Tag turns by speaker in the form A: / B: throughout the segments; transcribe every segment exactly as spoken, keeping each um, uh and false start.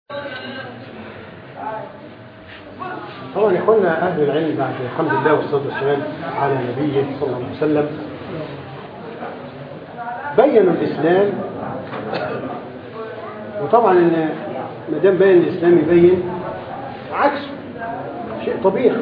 A: طبعا يا اخوانا اهل العلم بعد الحمد لله والصلاه والسلام على نبيه صلى الله عليه وسلم بينوا الاسلام. وطبعا ما دام بين الاسلام يبين عكسه شيء طبيعي،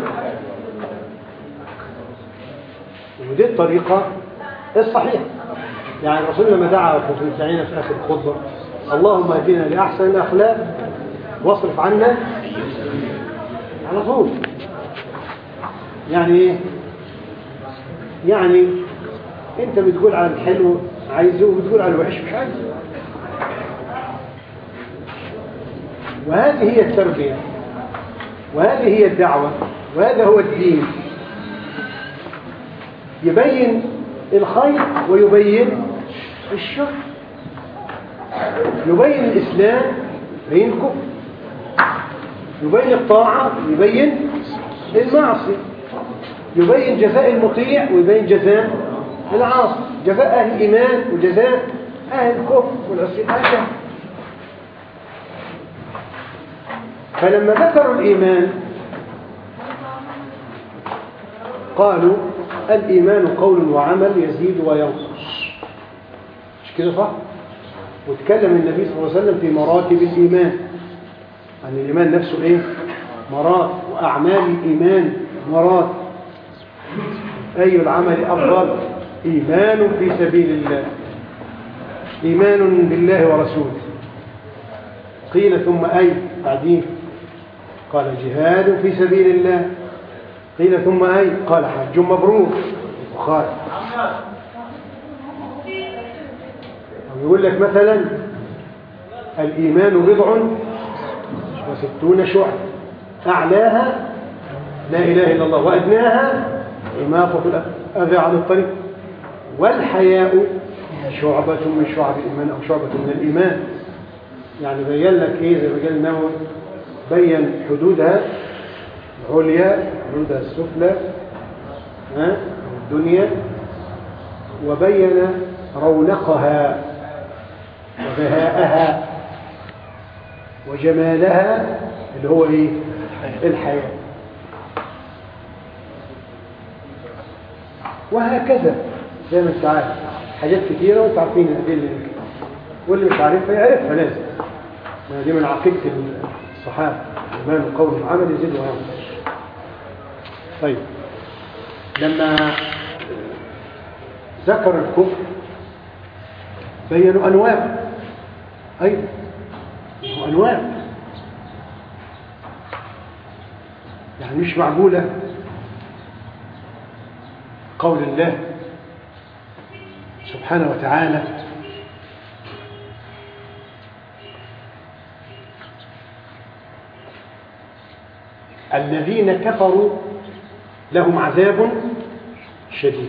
A: ودي الطريقه الصحيحه. يعني الرسول لما دعا في التعيين في اخر الخطبه اللهم اهدنا لاحسن الاخلاق واصرف عنا على طول. يعني ايه؟ يعني انت بتقول على الحلو عايزه وبتقول على الوحش مش عايزه. وهذه هي التربية وهذه هي الدعوة وهذا هو الدين، يبين الخير ويبين الشر، يبين الإسلام يبين الكفر، يبين الطاعة يبين المعصية، يبين جزاء المطيع ويبين جزاء العاصي، جزاء أهل الإيمان وجزاء أهل الكفر والعصيان هكذا. فلما ذكروا الإيمان قالوا الإيمان قول وعمل يزيد وينقص، مش كده صح؟ وتكلم النبي صلى الله عليه وسلم في مراتب الإيمان، أن الإيمان نفسه إيه؟ مراتب، وأعمال الإيمان مراتب. أي العمل أفضل؟ إيمان في سبيل الله، إيمان بالله ورسوله. قيل ثم أي بعدين؟ قال جهاد في سبيل الله. قيل ثم أي؟ قال حج مبرور. وقال يقول لك مثلا الإيمان بضع وستون شعب أعلاها لا إله إلا الله وأدناها إماطة الأذى عن الطريق، والحياء شعبة من شعب الإيمان أو شعبة من الإيمان. يعني بين لك إيه زي ما قال النووي، بين حدودها العليا حدودها السفلى ها الدنيا، وبين رونقها وبهاءها وجمالها اللي هو ايه؟ الحياة. وهكذا زي ما انت عارف حاجات كتيرة وانت عارفين الأدلة، واللي مش عارفها يعرفها لازم. دي من عقيدة الصحابة، الإيمان قول وعمل يزيد وينقص. طيب لما ذكر الكفر بينوا أنواع أيضا، أنواع يعني مش معقولة قول الله سبحانه وتعالى الذين كفروا لهم عذاب شديد.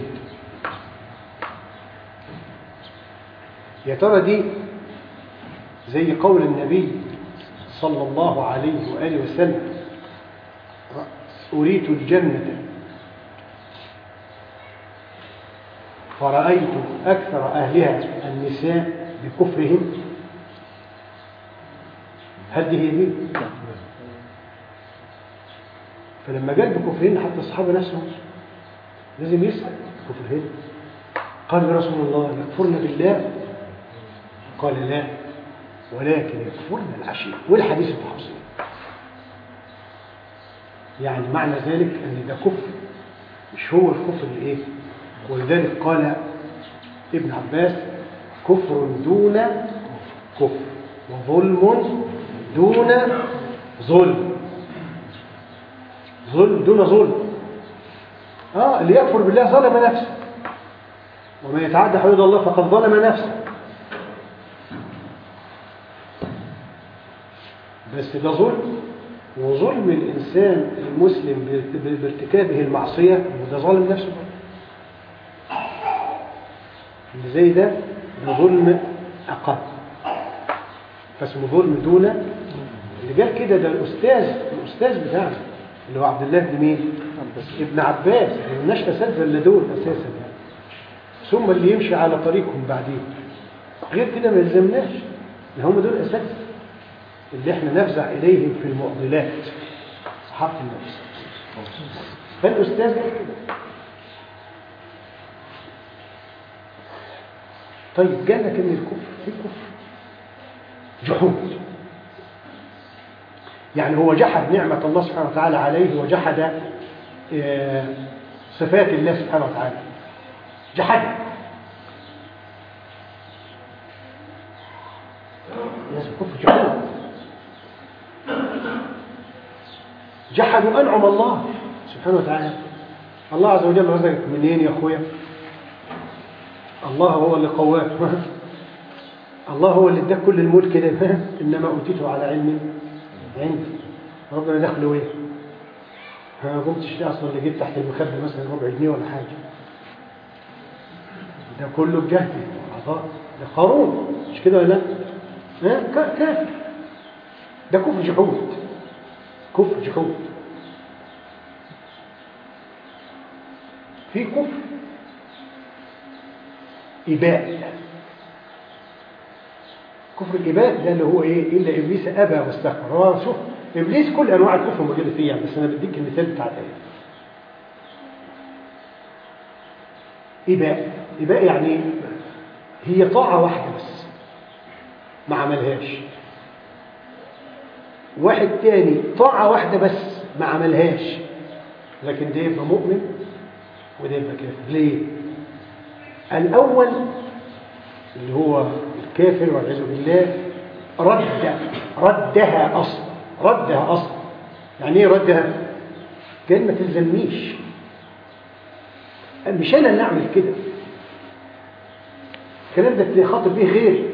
A: يا ترى دي زي قول النبي صلى الله عليه وآله وسلم أريت الجنة فرأيت أكثر أهلها النساء بكفرهم؟ هل دي هي دي؟ فلما قال بكفرهن حتى الصحابة نفسهم لازم يسأل كفرهن. قال يا رسول الله يكفرن بالله؟ قال لا ولكن يكفرن العشير. والحديث التحصيل يعني معنى ذلك أن ده كفر مش هو الكفر الإيه. ولذلك قال ابن عباس كفر دون كفر وظلم دون ظلم. ظلم دون ظلم. اه اللي يكفر بالله ظلم نفسه، ومن يتعدى حدود الله فقد ظلم نفسه. بس ده ظلم، وظلم الإنسان المسلم بارتكابه المعصية وده ظالم نفسه. اللي زي ده ده ظلم أقل، فاسمه ظلم دون. اللي قال كده ده الأستاذ الأستاذ بتاعنا اللي هو عبد الله بن مين؟ ابن عباس. ما لناش أساتذة إلا دول أساسا يعني. ثم اللي يمشي على طريقهم بعدين، غير كده ما يلزمناش. هم دول أساتذة اللي احنا نفزع إليهم في المعضلات صحابة النبي. فالأستاذ قال كده. طيب قال لك إن الكفر في كفر جحود، يعني هو جحد نعمة الله سبحانه وتعالى عليه، وجحد صفات الله سبحانه وتعالى، جحد. كفر جحود، جحدوا أنعم الله سبحانه وتعالى. الله عز وجل رزقك منين يا أخويا؟ الله هو اللي قواك، الله هو اللي اداك كل الملك كده، إنما أوتيته على علم عندي. ربنا دخله ايه؟ ما قمتش ليه اصلا اللي جيت تحت المخده مثلا ربع جنيه ولا حاجه؟ ده كله بجهد وعطاء. ده قارون مش كده ولا لا؟ ها كافر. ده كفر جحود، كفر جحود. في كفر إباء. كفر الإباء ده اللي هو إيه؟ إلا إبليس أبى واستكبر. هو شوف إبليس كل أنواع الكفر موجودة فيه يعني، بس أنا بديك المثال بتاع الآية. إباء، إباء يعني هي طاعة واحدة بس ما عملهاش. واحد تاني طاعة واحدة بس ما عملهاش، لكن ده يبقى مؤمن وده يبقى كافر. ليه؟ الأول اللي هو الكافر والعياذ بالله رد ردها أصلا، ردها أصلا. يعني إيه ردها؟ قال ما تلزمنيش، مش أنا اللي أعمل كده، الكلام ده اللي خاطب به غيري،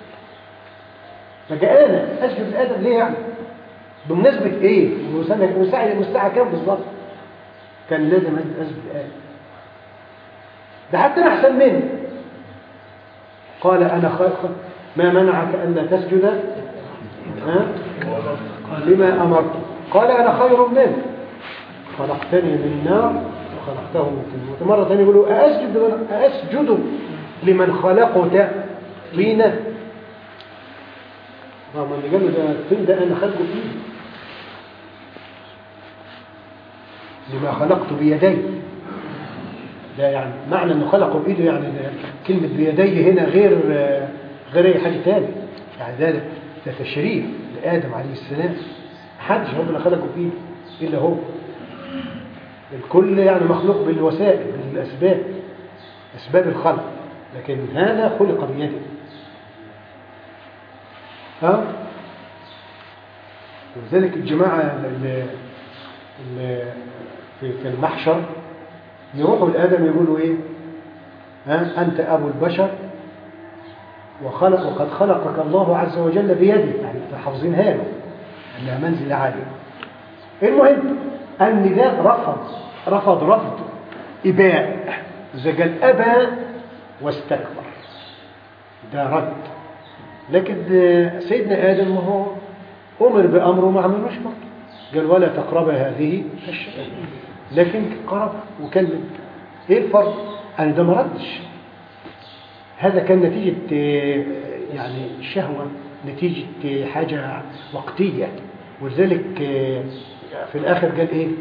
A: فجاء أنا أسجد لآدم ليه يعني؟ بمناسبة إيه؟ مساعد المستعى كام بالظبط؟ كان لازم أسجد لآدم، ده حتى أنا أحسن منه. قال أنا خير، ما منعك ألا تسجد ها؟ لما أمرت؟ قال أنا خير منه خلقتني من نار وخلقته من طين. مرة ثانية يقولوا أسجد أسجد لمن خلقت طينا. رغم اللي قالوا ده الطين ده أنا خلقه فيه، لما خلقت بيدي. ده يعني معنى أنه خلقه بإيده، يعني كلمة بيديه هنا غير غير أي حاجة تاني، يعني ده ده تشريف لآدم عليه السلام. محدش ربنا خلقه بإيده إلا هو، الكل يعني مخلوق بالوسائل بالأسباب، أسباب الخلق، لكن هذا خلق بيده. ها؟ ولذلك الجماعة اللي, اللي في المحشر يروحوا لآدم يقولوا إيه؟ ها؟ أنت أبو البشر وخلق وقد خلقك الله عز وجل بيده، يعني حافظينها له أنها منزل عالية. المهم أن ده رفض رفض رفض إباء، إذا قال أبى واستكبر ده رد. لكن سيدنا آدم هو أمر بأمره ما عملوش برضه، قال ولا تقرب هذه الشجرة، لكن قرب وكلم. إيه الفرق؟ أنا ده ما ردش، هذا كان نتيجة يعني شهوة، نتيجة حاجة وقتية. ولذلك في الآخر قال إيه؟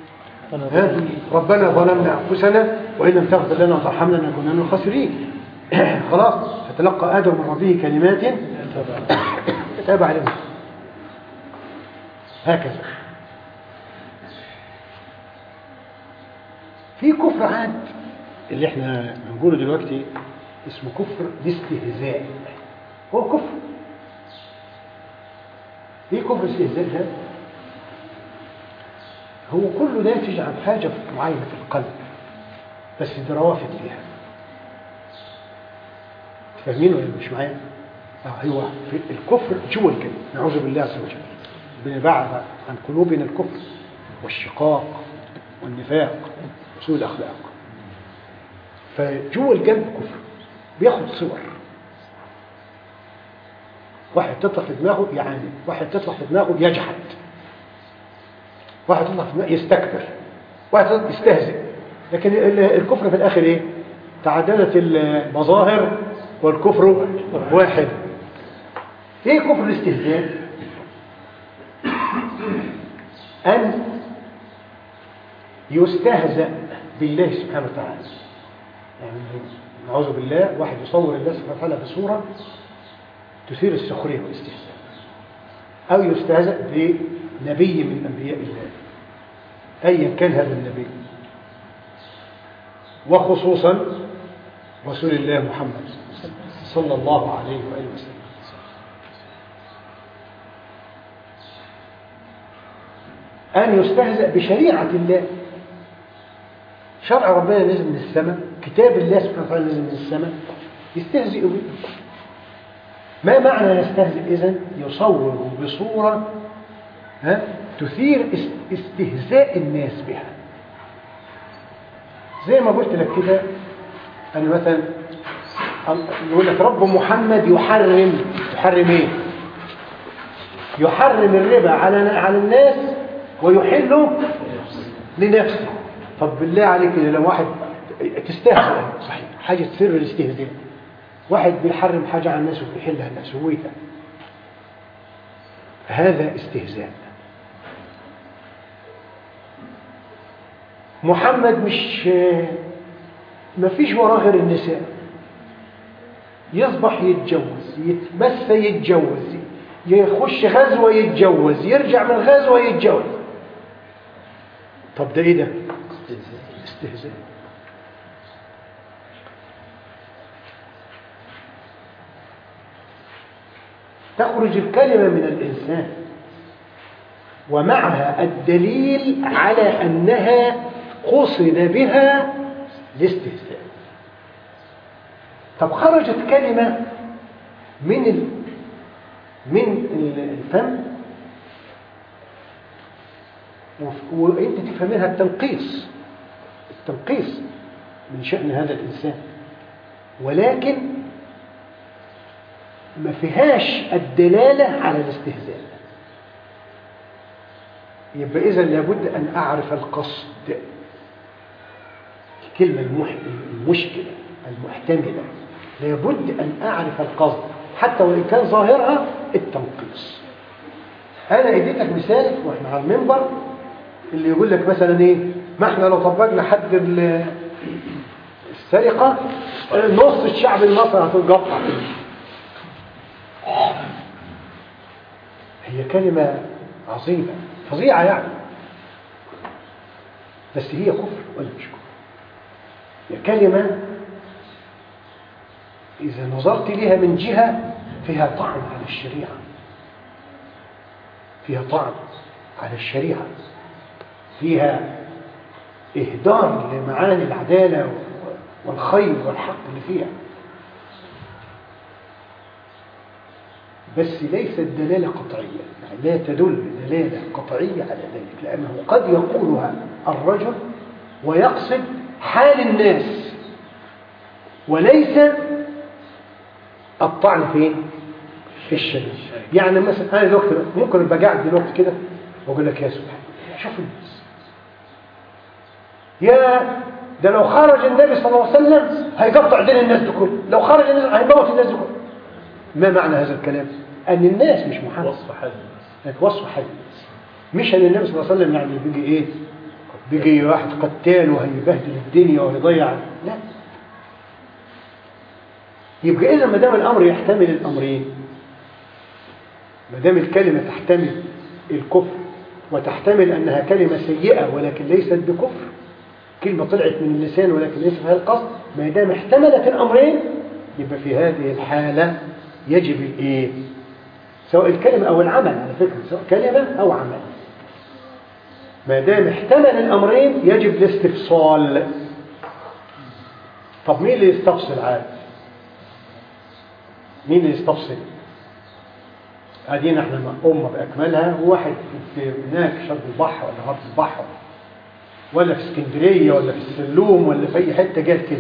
A: ربنا ظلمنا أنفسنا وإن لم تغفر لنا وترحمنا لنكون من الخاسرين. خلاص، فتلقى آدم من ربه كلمات تاب عليه. هكذا في كفر عاد اللي احنا بنقوله دلوقتي اسمه كفر الاستهزاء. هو كفر، ايه كفر الاستهزاء ده؟ هو كله ناتج عن حاجة معينة في القلب، بس ده روافد فيها. تفهمين ولا مش معايا؟ اه ايوه، في الكفر جوه القلب، نعوذ بالله عز وجل، بنبعد عن قلوبنا الكفر والشقاق والنفاق وسوء الاخلاق. فجوه القلب كفر بياخد صور. واحد تطلع في دماغه يعني، واحد تطلع في دماغه يجحد، واحد تطلع في دماغه يستكبر، واحد تطلع يستهزئ. لكن الكفر في الاخر ايه؟ تعددت المظاهر والكفر واحد. ايه كفر الاستهزاء؟ أن يستهزأ بالله سبحانه وتعالى، يعني نعوذ بالله واحد يصور الله سبحانه وتعالى بصورة تثير السخرية والاستهزاء، أو يستهزأ بنبي من أنبياء الله أيا كان هذا النبي، وخصوصا رسول الله محمد صلى الله عليه وآله وسلم. أن يستهزأ بشريعة الله، شرع ربنا نزل من السماء، كتاب الله سبحانه وتعالى نزل من السماء، يستهزئ به. ما معنى يستهزئ إذن؟ يصور بصورة ها تثير استهزاء الناس بها. زي ما قلت لك كده، أنا مثلا يقول لك رب محمد يحرم يحرم ايه؟ يحرم الربا على على الناس ويحله لنفسه. طب بالله عليك كده لو واحد تستهزئ، صحيح حاجة تسر الاستهزاء، واحد بيحرم حاجة على الناس وبيحلها الناس، هو ايه ده؟ هذا استهزاء. محمد مش ما فيش وراه غير النساء، يصبح يتجوز، يتمسى يتجوز، يخش غزوة يتجوز، يرجع من غزوة يتجوز. طب ده ايه ده؟ استهزاء. تخرج الكلمة من الإنسان ومعها الدليل على أنها قصد بها الاستهزاء. طب خرجت كلمة من ال... من الفم وانت تفهم منها التنقيص، التنقيص من شأن هذا الإنسان، ولكن ما فيهاش الدلالة على الاستهزاء. يبقى إذا لابد أن أعرف القصد، الكلمة المشكلة المحتملة لابد أن أعرف القصد حتى وإن كان ظاهرها التنقيص. أنا اديتك مثال وإحنا على المنبر اللي يقول لك مثلا إيه، ما إحنا لو طبقنا حد السرقة نص الشعب المصري هتنقطع. هي كلمة عظيمة فظيعة يعني، بس هي كفر ولا مش كفر؟ هي كلمة إذا نظرت لها من جهة فيها طعن على الشريعة، فيها طعن على الشريعة، فيها إهدار لمعاني العدالة والخير والحق اللي فيها، بس ليست دلالة قطعية، يعني لا تدل دلالة قطعية على ذلك، لأنه قد يقولها الرجل ويقصد حال الناس وليس الطعن فين؟ في الشريعة. يعني مثلا أنا دلوقتي ممكن أبقى قاعد دلوقتي كده وأقول لك يا سبحان شوف الناس، يا ده لو خرج النبي صلى الله عليه وسلم هيقطع دين الناس دي كله، لو خرج الناس هيموت الناس دي كله. ما معنى هذا الكلام؟ أن الناس مش محمد،
B: وصف حال
A: الناس، وصف حال الناس، مش أن النبي صلى الله عليه وسلم يعني بيجي إيه؟ بيجي واحد قتال وهيبهدل الدنيا وهيضيع، لا. يبقى إذا ما دام الأمر يحتمل الأمرين، ما دام الكلمة تحتمل الكفر وتحتمل أنها كلمة سيئة ولكن ليست بكفر، كلمة طلعت من اللسان ولكن ليس فيها القصد، ما دام احتملت الأمرين يبقى في هذه الحالة يجب الإيه؟ سواء الكلمة أو العمل، على فكرة سواء كلمة أو عمل، ما دام احتمل الأمرين يجب الاستفصال. طب مين اللي يستفصل عاد؟ مين اللي يستفصل؟ هذه احنا أمة بأكملها، وواحد في هناك شرق البحر ولا غرب البحر ولا في اسكندرية ولا في السلوم ولا في أي حتة قال كده،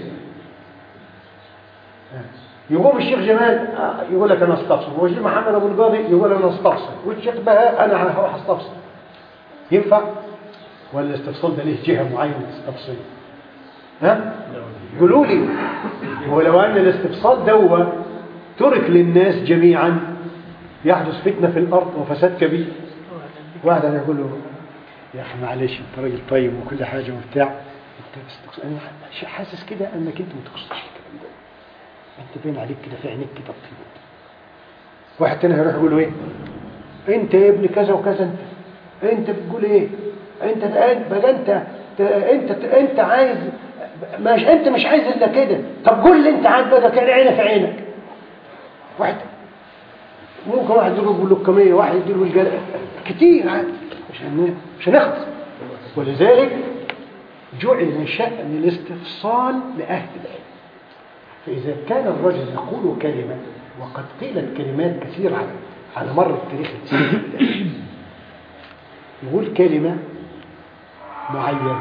A: يقوم الشيخ جمال يقول لك أنا استفصل، والشيخ محمد أبو القاضي يقول أنا استفصل، والشيخ بهاء أنا هروح استفصل. ينفع؟ ولا الاستفصال ده ليه جهة معينة تستفصل؟ ها؟ قولوا لي، ولو أن الاستفصال دوّا ترك للناس جميعا يحدث فتنة في الأرض وفساد كبير. واحد أنا يقول له يا اخي معلش انت راجل طيب وكل حاجه وبتاع، انت بس انا حاسس كده انك انت ما تقصدش الكلام ده، انت باين عليك كده في عينيك كده طيب. واحد تاني هيروح يقول له ايه؟ انت يا ابن كذا وكذا، انت انت بتقول ايه؟ انت بقى انت انت انت عايز مش انت مش عايز الا كده، طب قول لي انت عايز بقى كده عينه في عينك. واحد ممكن واحد يديله باللقميه، واحد يديله بالجلد كتير عادي، مش مش هنخلص. ولذلك جعل شأن الاستفصال لأهل العلم. فإذا كان الرجل يقول كلمة، وقد قيلت كلمات كثيرة على على مر التاريخ الإسلامي، يقول كلمة معينة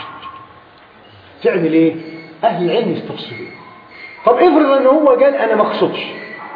A: تعمل ايه؟ أهل العلم يستفصلون. طب افرض ان هو قال أنا ما اقصدش،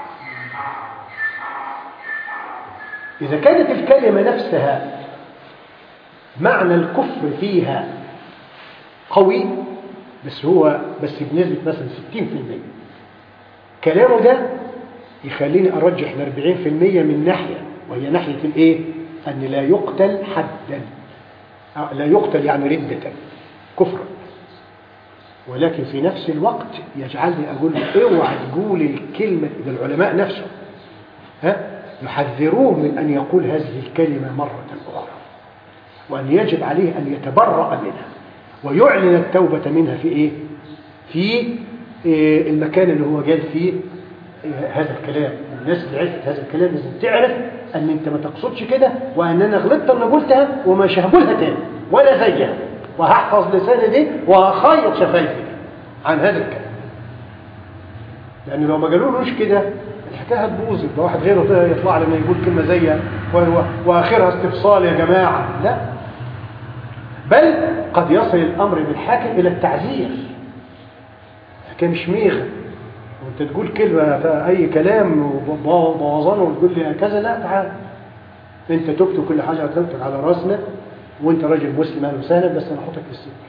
A: إذا كانت الكلمة نفسها معنى الكفر فيها قوي، بس هو بس بنسبة مثلا ستين في المية، كلامه ده يخليني أرجح ل أربعين في المية من ناحية، وهي ناحية الإيه؟ أن لا يقتل حدا، لا يقتل يعني ردة كفرا، ولكن في نفس الوقت يجعلني أقول له اوعى تقول الكلمة. إذا العلماء نفسهم ها يحذروه من أن يقول هذه الكلمة مرة أخرى، وأن يجب عليه أن يتبرأ منها ويعلن التوبة منها في إيه؟ في إيه المكان اللي هو قال فيه إيه هذا الكلام. الناس اللي عرفت هذا الكلام لازم تعرف أن أنت ما تقصدش كده، وأن أنا غلطت أنا قلتها ومش هقولها تاني ولا زيها، وهحفظ لساني دي وهخيط شفايفي عن هذا الكلام. لأن لو ما قالولوش كده الحكاية هتبوظ، يبقى واحد غيره يطلع لما يقول كلمة زيها وآخرها استفصال يا جماعة. لا، بل قد يصل الأمر بالحاكم إلى التعزير. حكاية مش ميغة وانت تقول كلمة أي كلام وبوظانه وتقول لي كذا، لا تعال انت تبت وكل حاجة هتبتك على راسنا، وانت راجل مسلم أهلا وسهلا، بس أنا أحطك في السجن.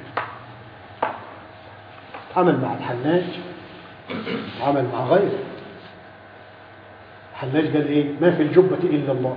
A: عمل مع الحلاج، عمل مع غيره. الحلاج قال ايه؟ ما في الجبة إلا الله.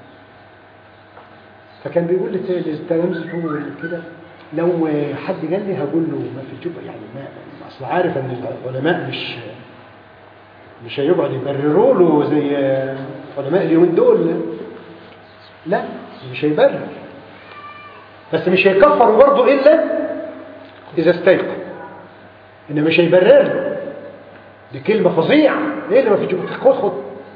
A: فكان بيقول للتلامذة كده لو حد قال لي هقول له ما في الجبة، يعني ما اصل عارف ان العلماء مش مش هيقعد يبرروا له زي علماء اليومين دول، لا مش هيبرر، بس مش هيكفر برضه الا اذا استيقن، انه مش هيبرر له. دي كلمة فظيعة، ايه اللي ما في الجبة؟ خد خد.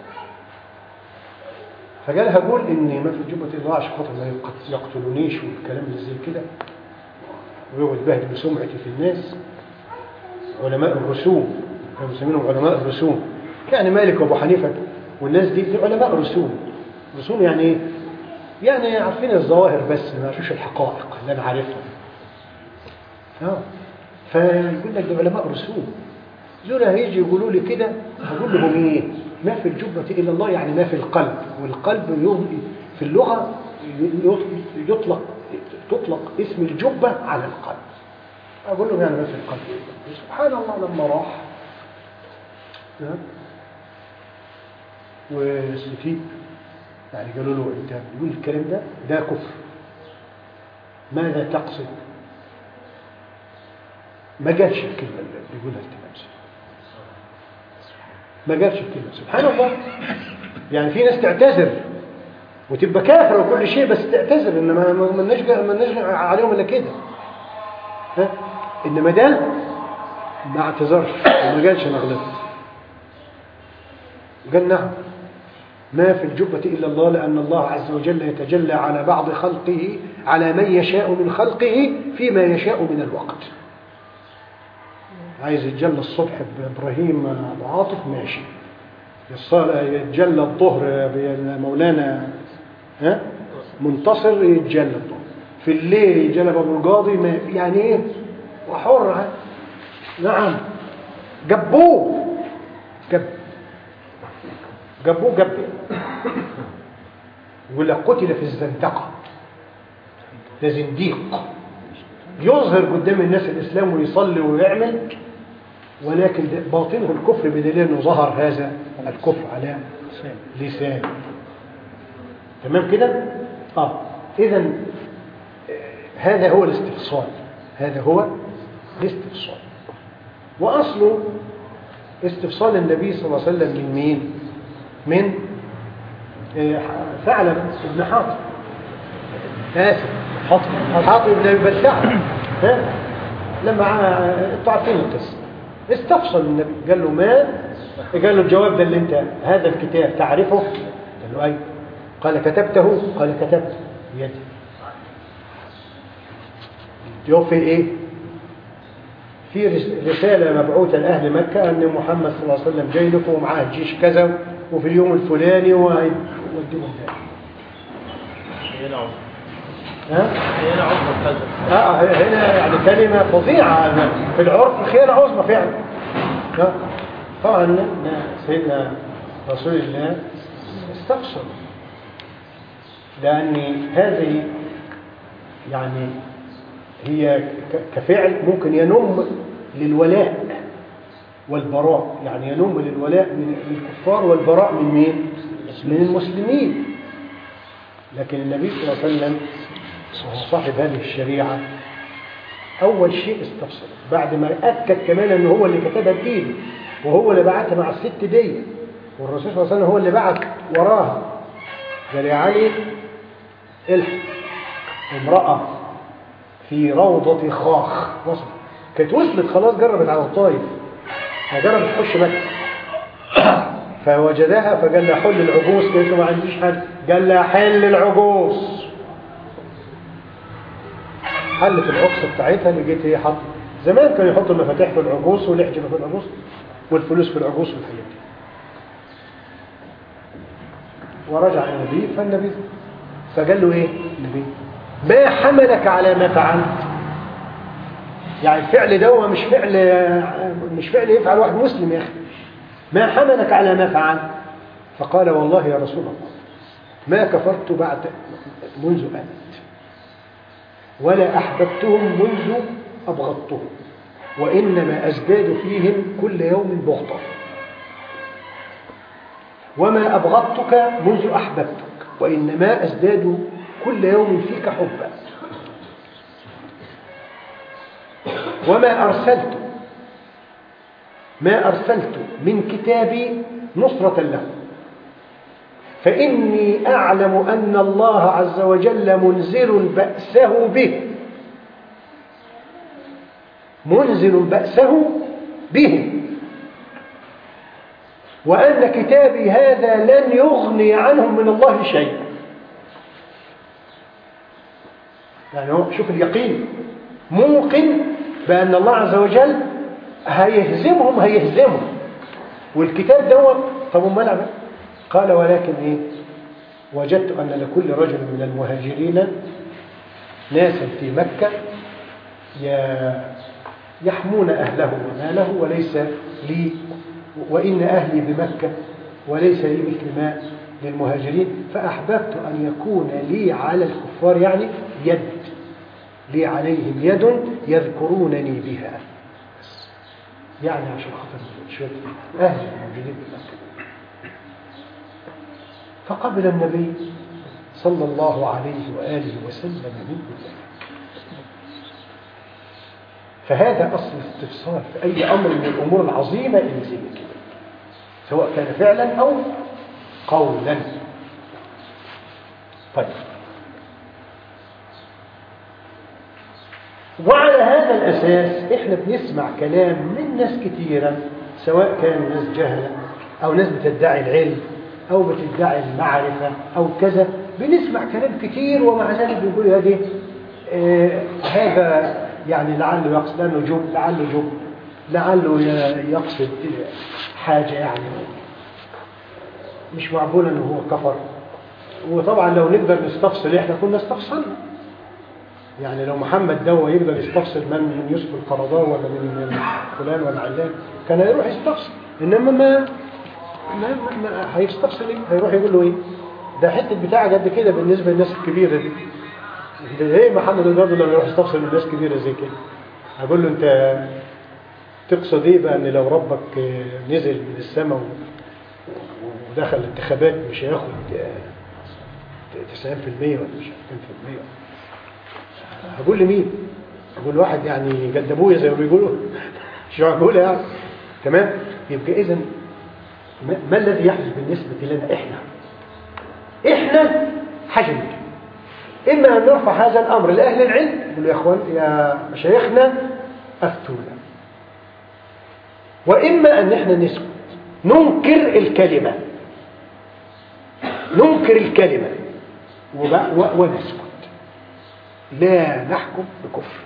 A: فقال هقول ان ما في الجبة الا الله عشان خاطر ما يقتلونيش والكلام اللي زي كده، ويقعد بهدل بسمعتي في الناس. علماء الرسوم كانوا مسمينهم علماء الرسوم، يعني مالك وابو حنيفه والناس دي, دي علماء رسوم. رسوم يعني ايه؟ يعني عارفين الظواهر بس ما عارفوش الحقائق اللي انا عارفها. اه فيقول لك ده علماء رسوم. دول هيجي يقولوا لي كده، هقول لهم ايه؟ ما في الجبة الا الله، يعني ما في القلب. والقلب في اللغه يطلق تطلق اسم الجبة على القلب. أقول لهم يعني ما في القلب. سبحان الله لما راح وستيب يعني قالوا له أنت بتقول الكلام ده ده كفر، ماذا تقصد؟ ما قالش الكلمة اللي بيقولها التلامذة، ما قالش الكلمة. سبحان الله، يعني في ناس تعتذر وتبقى كافر وكل شيء بس تعتذر، إنما ما نشجع ما نشجع عليهم إلا كده. ها؟ إنما ده ما اعتذرش وما قالش أنا غلطت، قال نعم ما في الجبة إلا الله، لأن الله عز وجل يتجلى على بعض خلقه على من يشاء من خلقه فيما يشاء من الوقت. عايز يتجلى الصبح بإبراهيم أبو عاطف ماشي، يتجلى الظهر بمولانا ها منتصر، يتجلى الظهر في الليل يتجلى بأبو القاضي، يعني ايه وحر. نعم جبوه جب جبوه جب يقول لك قتل في الزندقة، ده زنديق يظهر قدام الناس الإسلام ويصلي ويعمل، ولكن باطنه الكفر بدليل أنه ظهر هذا الكفر على لسانه. تمام كده؟ آه إذن هذا هو الاستفصال، هذا هو الاستفصال. وأصله استفصال النبي صلى الله عليه وسلم من مين؟ من ثعلب بن حاطب، آسف حاطب حاطب بن أبي بلتعة. لما انتوا عارفين القصة، استفصل النبي قال له ما قال له الجواب ده اللي انت هذا الكتاب تعرفه؟ قال له أي. قال كتبته؟ قال كتبت بيدي. جواب في ايه؟ في رسالة مبعوثة لأهل مكة أن محمد صلى الله عليه وسلم جاي لكم ومعاه الجيش كذا وفي اليوم الفلاني وهيوديهم ده.
B: هنا عظمة.
A: ها؟
B: هنا عظمة كذا.
A: اه هنا يعني كلمة فظيعة في العرف، خيانة عظمى فعلا. طبعا سيدنا رسول الله استفسر، لأن هذه يعني هي كفعل ممكن ينم للولاء والبراء، يعني ينم للولاء من الكفار والبراء من مين؟ من المسلمين. لكن النبي صلى الله عليه وسلم صاحب هذه الشريعة أول شيء استفسر، بعد ما أكد كمان أنه هو اللي كتبها بإيده وهو اللي بعتها مع الست دي، والرسول صلى الله عليه وسلم هو اللي بعت وراها. قال يا علي الحق امرأة في روضة خاخ وصل، كانت وصلت خلاص، جربت على الطائف، جربت تخش مكة فوجدها فقال لها حل العجوز، قلت له ما عنديش حل، قال لها حل العجوز، حلت العقصة بتاعتها. لقيت هي حط زمان كانوا يحطوا المفاتيح في العجوز والحجبة في العجوز والفلوس في العجوز والحاجات دي. ورجع النبي فالنبي فقال له ايه النبي؟ ما حملك على ما فعلت؟ يعني الفعل ده مش فعل مش فعل يفعل واحد مسلم يا اخي. ما حملك على ما فعلت؟ فقال والله يا رسول الله ما كفرت بعد منذ أنت، ولا أحببتهم منذ أبغضتهم، وإنما أزداد فيهم كل يوم بغضا، وما أبغضتك منذ أحببتك، وإنما أزداد كل يوم فيك حبا، وما أرسلت ما أرسلت من كتابي نصرة له، فإني أعلم أن الله عز وجل منزل بأسه به منزل بأسه به وأن كتابي هذا لن يغني عنهم من الله شيء. يعني هو شوف اليقين، موقن بأن الله عز وجل هيهزمهم هيهزمهم والكتاب دوت. طب ما لعب قال ولكن إيه؟ وجدت أن لكل رجل من المهاجرين ناسا في مكة يحمون أهله وماله وليس لي، وإن أهلي بمكة وليس لي مثل ما للمهاجرين، فأحببت أن يكون لي على الكفار يعني يد، لي عليهم يد يذكرونني بها، يعني عشان خاطر شوية أهل الموجودين بمكة. فقبل النبي صلى الله عليه وآله وسلم منه ذلك. فهذا أصل الاستفسار في أي أمر من الأمور العظيمة اللي زي كده، سواء كان فعلا أو قولا. طيب، وعلى هذا الأساس إحنا بنسمع كلام من ناس كثيرة، سواء كان ناس جهلة أو ناس بتدعي العلم أو بتدعي المعرفة أو كذا، بنسمع كلام كثير ومع ذلك بنقول هذه آه هذا يعني لعله يقصد لأنه جب لعله جب لعله يقصد حاجة يعني مش معقول أنه هو كفر. وطبعا لو نقدر نستفصل إحنا كنا استفصلنا، يعني لو محمد دوا يقدر يستفصل من من يوسف القرضاوي ولا من فلان ولا علان كان يروح يستفصل، إنما ما ما, ما هيستفصل إيه؟ هيروح يقول له إيه؟ ده حتة بتاع قد كده بالنسبة للناس الكبيرة دي. ايه محمد الرجل لما يروح يستفسر من ناس كبيرة زي كده هقول له انت تقصد ايه بقى ان لو ربك نزل من السماء ودخل الانتخابات مش هياخد تسعين في المية ولا مش كام في المية؟ هقول لمين؟ هقول واحد يعني جد ابويا زي ما بيقولوا مش هقول يعني. تمام. يبقى اذا ما, ما الذي يحدث بالنسبه لنا احنا؟ احنا حاجه اما ان نرفع هذا الامر لاهل العلم، نقول يا اخوان يا مشايخنا افتونا، واما ان احنا نسكت ننكر الكلمه ننكر الكلمه ونسكت، لا نحكم بكفر،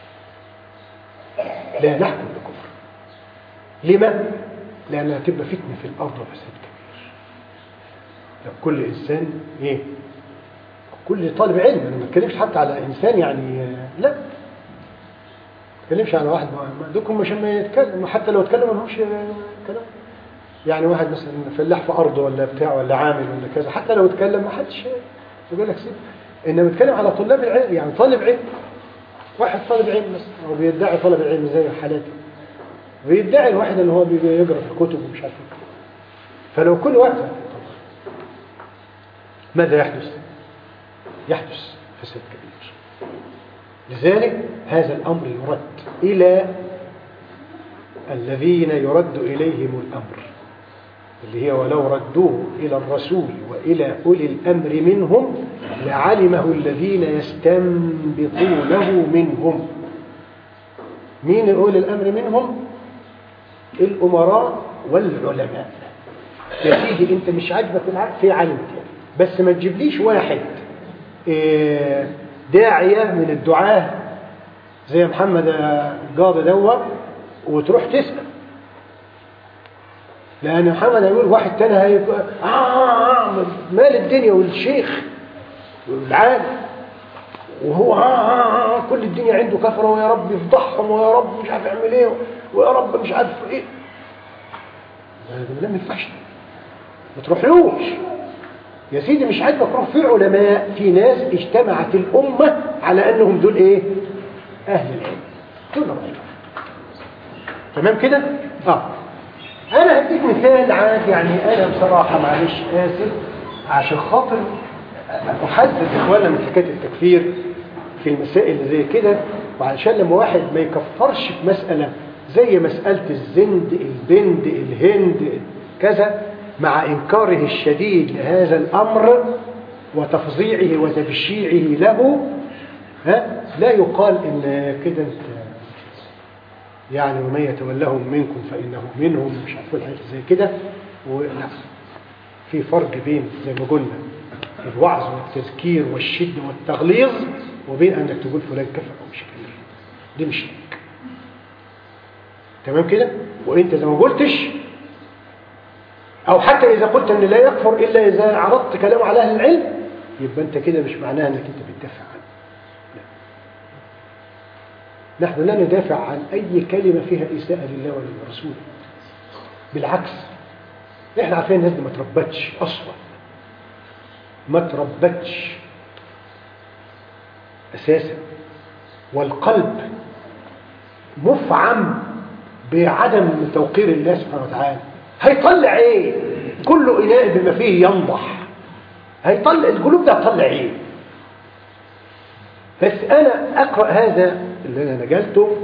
A: لا نحكم بكفر. لما؟ لأنها تبقى فتنة في الأرض وفساد كبير. لو كل إنسان إيه؟ كل طالب علم، أنا ما أتكلمش حتى على إنسان يعني لا، ما أتكلمش على واحد دوكم مش ما يتكلم، حتى لو اتكلم ما هوش كلام. يعني واحد مثلا فلاح في أرضه ولا بتاع ولا عامل ولا كذا، حتى لو اتكلم ما حدش يقول لك سيب. إنما بتكلم على طلاب العلم، يعني طالب علم، واحد طالب علم مثلا هو بيدعي طلب العلم زي حالاتي، بيدعي الواحد اللي هو بيقرأ في الكتب ومش عارف ايه. فلو كل واحد ماذا يحدث؟ يحدث فساد كبير. لذلك هذا الأمر يرد إلى الذين يرد إليهم الأمر، اللي هي ولو ردوه إلى الرسول وإلى أولي الأمر منهم لعلمه الذين يستنبطونه منهم. مين أولي الأمر منهم؟ الأمراء والعلماء. يا سيدي أنت مش عاجبك في علم بس ما تجيبليش واحد داعية من الدعاة زي محمد قاضي دوا وتروح تسأل، لأن محمد هيقول واحد تاني هيبقى آه آه آه مال الدنيا والشيخ والعالم، وهو آه آه آه كل الدنيا عنده كفرة، ويا رب يفضحهم، ويا رب مش عارف يعمل ايه، ويا رب مش عارف ايه. لا ما ينفعش، ما تروحلوش يا سيدي. مش عاجبك روح في علماء، في ناس اجتمعت الأمة على أنهم دول ايه؟ أهل العلم، دول رأيهم. تمام كده؟ اه أنا هديك مثال عادي، يعني أنا بصراحة معلش آسف عشان خاطر أحدد إخواننا من حكاية التكفير في المسائل اللي زي كده، وعشان لما واحد ما يكفرش في مسألة زي مسألة الزند البند الهند كذا، مع إنكاره الشديد لهذا الأمر وتفظيعه وتبشيعه له، ها لا يقال إن كده أنت يعني ومن يتولهم منكم فإنه منهم، مش عارف الحاجات زي كده. ولا في فرق بين زي ما قلنا الوعظ والتذكير والشد والتغليظ وبين أنك تقول فلان كفر أو مش كفر، دي مش لك. تمام كده؟ وانت زي ما قلتش، او حتى اذا قلت ان لا يكفر الا اذا عرضت كلامه على اهل العلم، يبقى انت كده مش معناها انك انت بتدافع عنه. لا. نحن لا ندافع عن اي كلمه فيها اساءه لله وللرسول، بالعكس احنا عارفين الناس دي ما تربتش اصلا، ما تربتش اساسا، والقلب مفعم بعدم توقير الله سبحانه وتعالى. هيطلع ايه؟ كل اناء بما فيه ينضح، هيطلع القلوب ده هتطلع ايه؟ بس انا اقرأ هذا اللي انا نقلته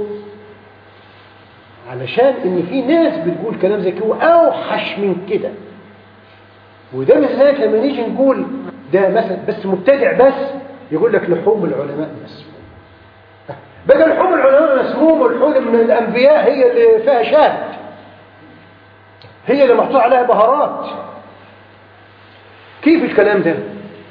A: علشان ان في ناس بتقول كلام زي كده اوحش من كده، وده بالذات لما نيجي نقول ده مثلا بس مبتدع بس يقول لك لحوم العلماء مسموم. بقى لحوم العلماء مسموم، والحوم من الانبياء هي اللي فيها شهد، هي اللي محطوط عليها بهارات. كيف الكلام ده؟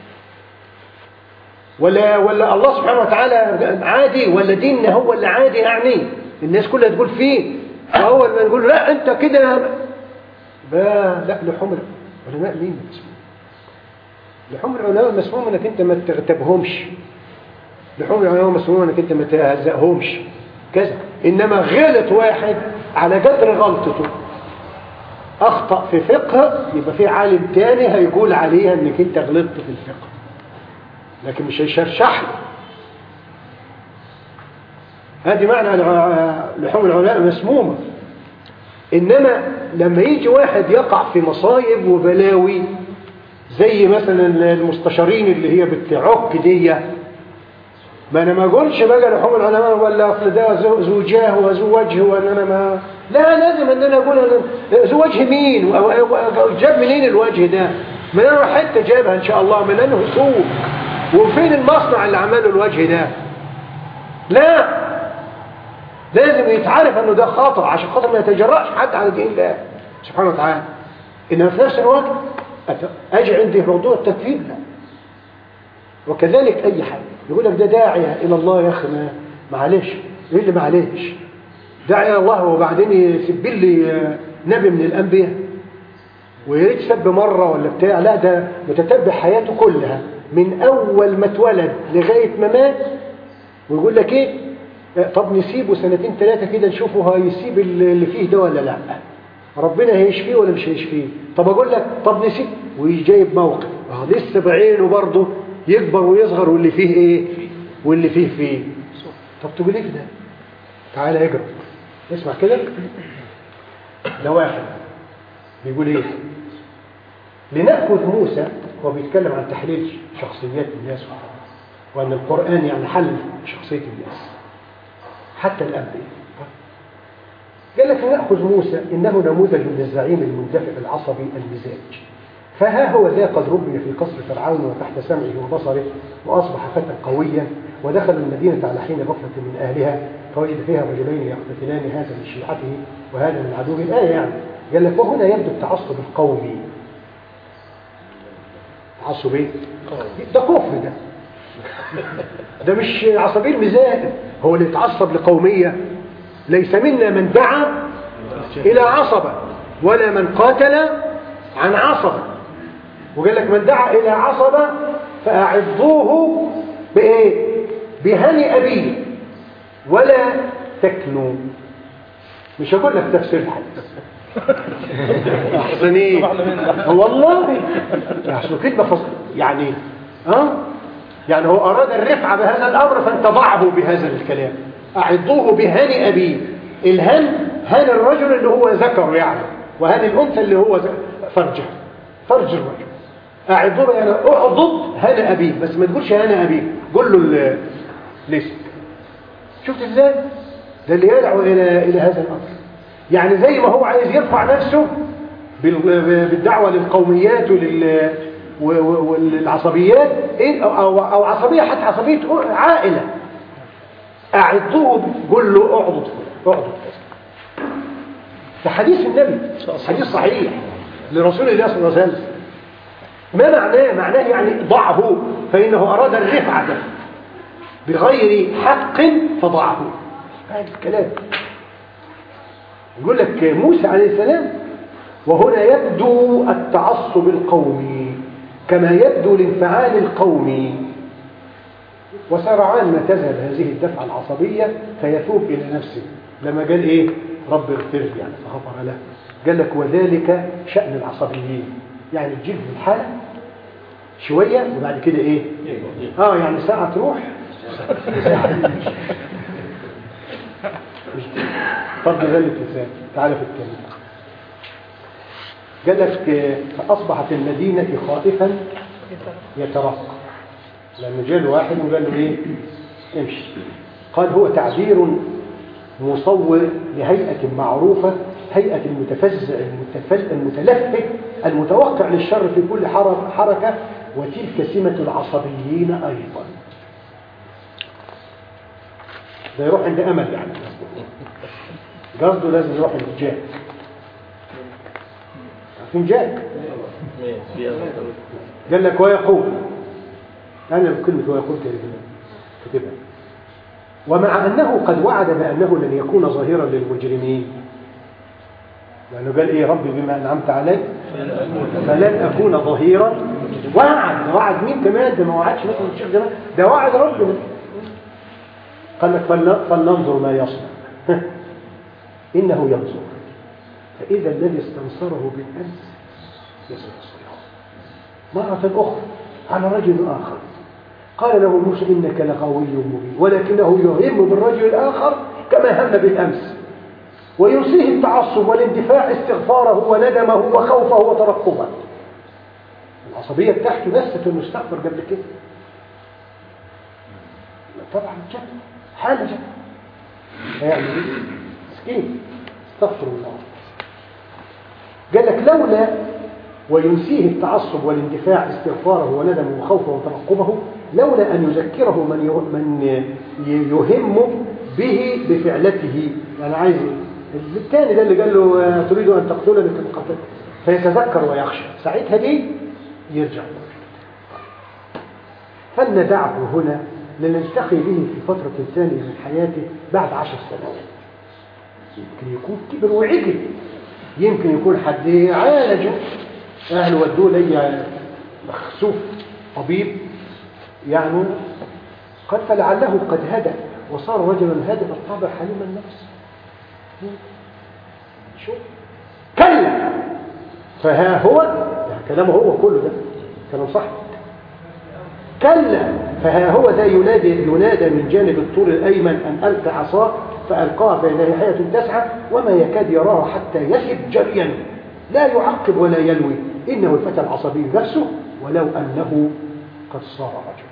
A: ولا ولا الله سبحانه وتعالى عادي، ولا ديننا هو اللي عادي؟ يعني الناس كلها تقول فيه، فاول ما نقول لا انت كده لا. لحوم العلماء مين مسموم؟ لحوم العلماء مسموم انك انت ما تغتابهمش، لحوم العلماء مسموم انك انت ما تهزئهمش كذا. انما غلط واحد على قدر غلطته، اخطأ في فقه، يبقى في عالم تاني هيقول عليها انك انت غلطت في الفقه، لكن مش هيشرشح له. هذه معنى لحوم العلماء مسمومة. انما لما يجي واحد يقع في مصايب وبلاوي زي مثلا المستشارين اللي هي بتعك دي، ما انا ما اقولش بقى لحوم العلماء ولا اصل ده ذو جاه وذو وجه وان انا ما لا لازم ان انا اقول ذو وجه مين جاب منين الوجه ده؟ من انا حته جابها ان شاء الله من انه سوق وفين المصنع اللي عمله الوجه ده؟ لا لازم يتعرف انه ده خطأ عشان خاطر ما يتجرأش حد على دين الله سبحانه وتعالى. انما في نفس الوقت اجي عندي موضوع التكفير لا. وكذلك اي حد يقول لك ده داعية الى الله يا اخي ما معلش ايه اللي معلش داعية الى الله وبعدين يسب لي نبي من الانبياء ويريد سب مرة ولا بتاع لا ده متتبع حياته كلها من اول ما اتولد لغاية ما مات ويقول لك ايه طب نسيبه سنتين ثلاثة كده نشوفه هيسيب اللي فيه ده ولا لا ربنا هيشفيه ولا مش هيشفيه طب اقول لك طب نسيب ويجايب موقف اه لسه بعينه برضه يكبر ويصغر واللي فيه ايه واللي فيه فيه طب تقول ايه ده تعالى اجرب اسمع كده ده واحد بيقول ايه لنأخذ موسى هو بيتكلم عن تحليل شخصيات الناس وان القرآن يعني حل شخصية الناس حتى الأنبياء قال لك نأخذ موسى إنه نموذج للزعيم المندفع العصبي المزاج فها هو ذا قد ربي في قصر فرعون وتحت سمعه وبصره وأصبح فتى قويا ودخل المدينة على حين غفلة من أهلها فوجد فيها رجلين يقتتلان هذا من شيعته وهذا من عدوه الآية يعني قال لك وهنا يبدو التعصب القومي تعصب ايه؟ ده كفر ده ده مش عصبي المزاج هو اللي يتعصب لقومية ليس منا من دعا إلى عصبة ولا من قاتل عن عصبة وقال لك من دعا إلى عصبة فأعظوه بإيه؟ بهني أبيه ولا تكنوا مش هقول لك تفسير الحديث أحسنين والله أحسن كده فصل يعني ها يعني هو أراد الرفعة بهذا الأمر فانت ضعه بهذا الكلام أعضوه بهن أبيه الهن هن الرجل اللي هو ذكر يعني وهن الأنثى اللي هو فرجه فرج الرجل أعضوه يعني أعضض هن أبيه بس ما تقولش هن أبيه قول له ليست شفت ازاي ده اللي يدعو إلى, إلى هذا الأمر يعني زي ما هو عايز يرفع نفسه بالدعوة للقوميات ولل والعصبيات أو, أو عصبية حتى عصبية عائلة أعضوه قل له أعضد أعضد ده حديث النبي حديث صحيح لرسول الله صلى الله عليه وسلم ما معناه معناه يعني ضعه فإنه أراد الرفعة بغير حق فضعه هذا الكلام يقول لك موسى عليه السلام وهنا يبدو التعصب القومي كما يبدو الانفعال القومي وسرعان ما تذهب هذه الدفعة العصبية فيتوب إلى نفسه لما قال إيه رب اغفر لي يعني فغفر له قال لك وذلك شأن العصبيين يعني تجيب الحالة شوية وبعد كده إيه آه يعني ساعة تروح فرض ذلك مثال تعالى في الكلمة قال لك فأصبحت المدينة خائفا يترقى لأنه جاء له واحد وقال له إيه امشي قال هو تعبير مصور لهيئة معروفة هيئة المتفزع المتلفت المتوقع للشر في كل حركة وتلك سمة العصبيين أيضا ده يروح عند أمل يعني قصده لازم يروح عند جاك عارفين جاك قال لك ويقول أنا بكلمة ويقول كتبها ومع أنه قد وعد بأنه لن يكون ظهيرا للمجرمين لأنه قال إيه ربي بما أنعمت علي فلن أكون ظهيرا وعد وعد مين كمان ده ما وعدش مثلا الشيخ زمان ده وعد ربنا قال لك فلننظر ما يصنع إنه ينظر فإذا الذي استنصره بالأمس يستنصره مرة أخرى على رجل آخر قال له موسى إنك لغوي مبين ولكنه يهم بالرجل الآخر كما هم بالأمس وينسيه التعصب والاندفاع استغفاره وندمه وخوفه وترقبه العصبية بتاعته نست انه استغفر قبل كده طبعا جد حاله جد هيعمل ايه؟ مسكين استغفر الله. قال لك لولا وينسيه التعصب والاندفاع استغفاره وندمه وخوفه وترقبه، لولا أن يذكره من من يهم به بفعلته. يعني عايز الثاني ده اللي قال له تريد أن تقتلني كما قتلت، فيتذكر ويخشى، ساعتها دي يرجع. فلندعه هنا لنلتقي به في فترة ثانية من حياته بعد عشر سنوات. يمكن يكون كبر وعجل، يمكن يكون حد عالجه أهل ودوه لي مخسوف طبيب يعني قد فلعله قد هدى وصار رجلا هادئ الطبع حليم النفس. شو كلا فها هو ده كلامه هو كله ده كلام صح. كلا فها هو ده ينادي ينادى من جانب الطور الأيمن أن ألقى عصاه فألقاها فإذا هي حية تسعى وما يكاد يراها حتى يسب جريا لا يعقب ولا يلوي إنه الفتى العصبي نفسه ولو أنه قد صار رجلا.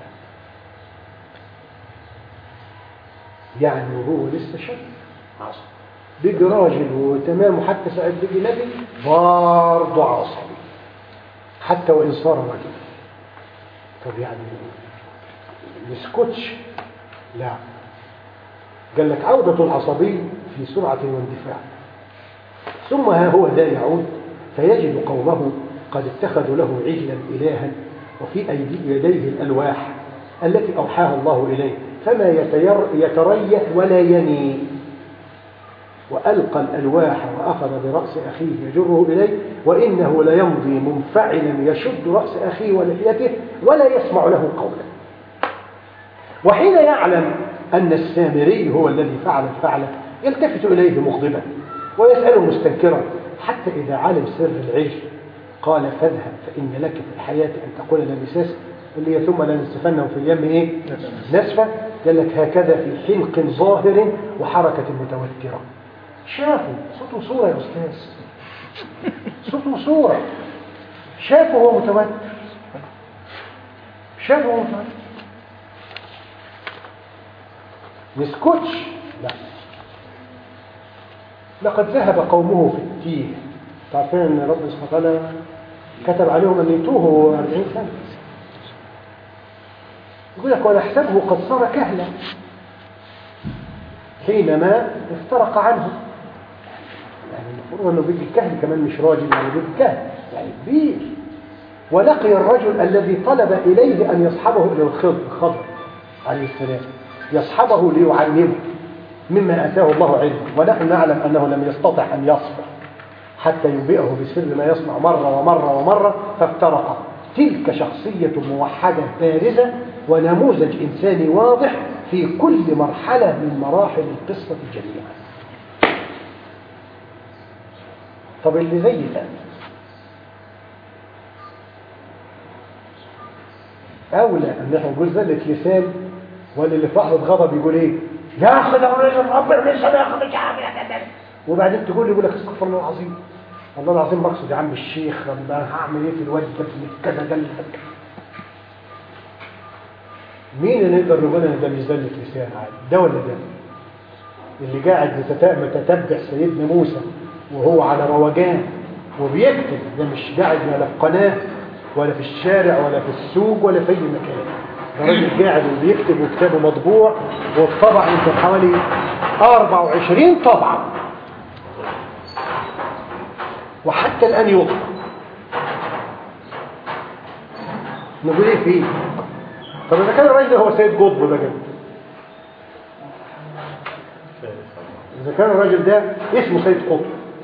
A: يعني هو لسه شاب عصبي بيجي راجل وتمام، حتى ساعد بيجي نبي برضه عصبي حتى وإن صار رجلا. طب يعني نسكتش؟ لا، قال لك عودة العصبي في سرعة واندفاع. ثم ها هو ذا يعود فيجد قومه قد اتخذوا له عجلا إلها وفي أيدي يديه الألواح التي أوحاها الله إليه فما يتريث ولا يني، وألقى الألواح وأخذ برأس أخيه يجره إليه وإنه ليمضي منفعلا يشد رأس أخيه ولحيته ولا يسمع له قولا. وحين يعلم أن السامري هو الذي فعل الفعل يلتفت إليه مغضبا ويسأله مستنكرا، حتى إذا علم سر العجل قال فاذهب فإن لك في الحياة أن تقول لمساس اللي هي ثم لنسفنه في اليم إيه؟ نسفة. قال لك هكذا في حلق ظاهر وحركة متوترة. شافوا صوت وصورة يا أستاذ، صوت وصورة، شافوا هو متوتر، شافوا هو متوتر. نسكتش؟ لا. لقد ذهب قومه في التيه. تعرفين ان رب سبحانه وتعالى كتب عليهم ان يتوهوا أربعين سنة. يقول لك ونحسبه قد صار كهلا حينما افترق عنه. يعني المفروض انه بيجي الكهل كمان مش راجل، يعني بيجي الكهل يعني كبير. ولقي الرجل الذي طلب اليه ان يصحبه الى الخضر الخضر عليه السلام يصحبه ليعلمه مما اتاه الله علمه، ونحن نعلم انه لم يستطع ان يصبر حتى ينبئه بسر ما يصنع مرة ومرة ومرة فافترقا. تلك شخصية موحدة بارزة ونموذج إنساني واضح في كل مرحلة من مراحل القصة جميعا. طب اللي زي ده أولى أن نحن نقول ذلك لسان، ولا اللي في لحظة غضب يقول إيه؟ ياخذ الرجل ربع من السماء ياخذ الشعب، وبعدين تقول لي يقول لك استغفر الله العظيم، والله العظيم مقصد يا عم الشيخ انا هعمل ايه في الواد ده كذا ده. مين اللي نقدر نقول ان ده مش ذلة لسان عادي؟ ده ولا ده؟ اللي قاعد متتبع سيدنا موسى وهو على روجان وبيكتب، ده مش قاعد ولا في قناه ولا في الشارع ولا في السوق ولا في اي مكان، ده راجل قاعد وبيكتب وكتابه مطبوع والطبع يمكن حوالي أربعة وعشرين طبعه وحتى الآن يوضع. نقول ايه فيه؟ طب إذا كان الراجل ده هو سيد قطب بقى، إذا كان الراجل ده اسمه سيد قطب،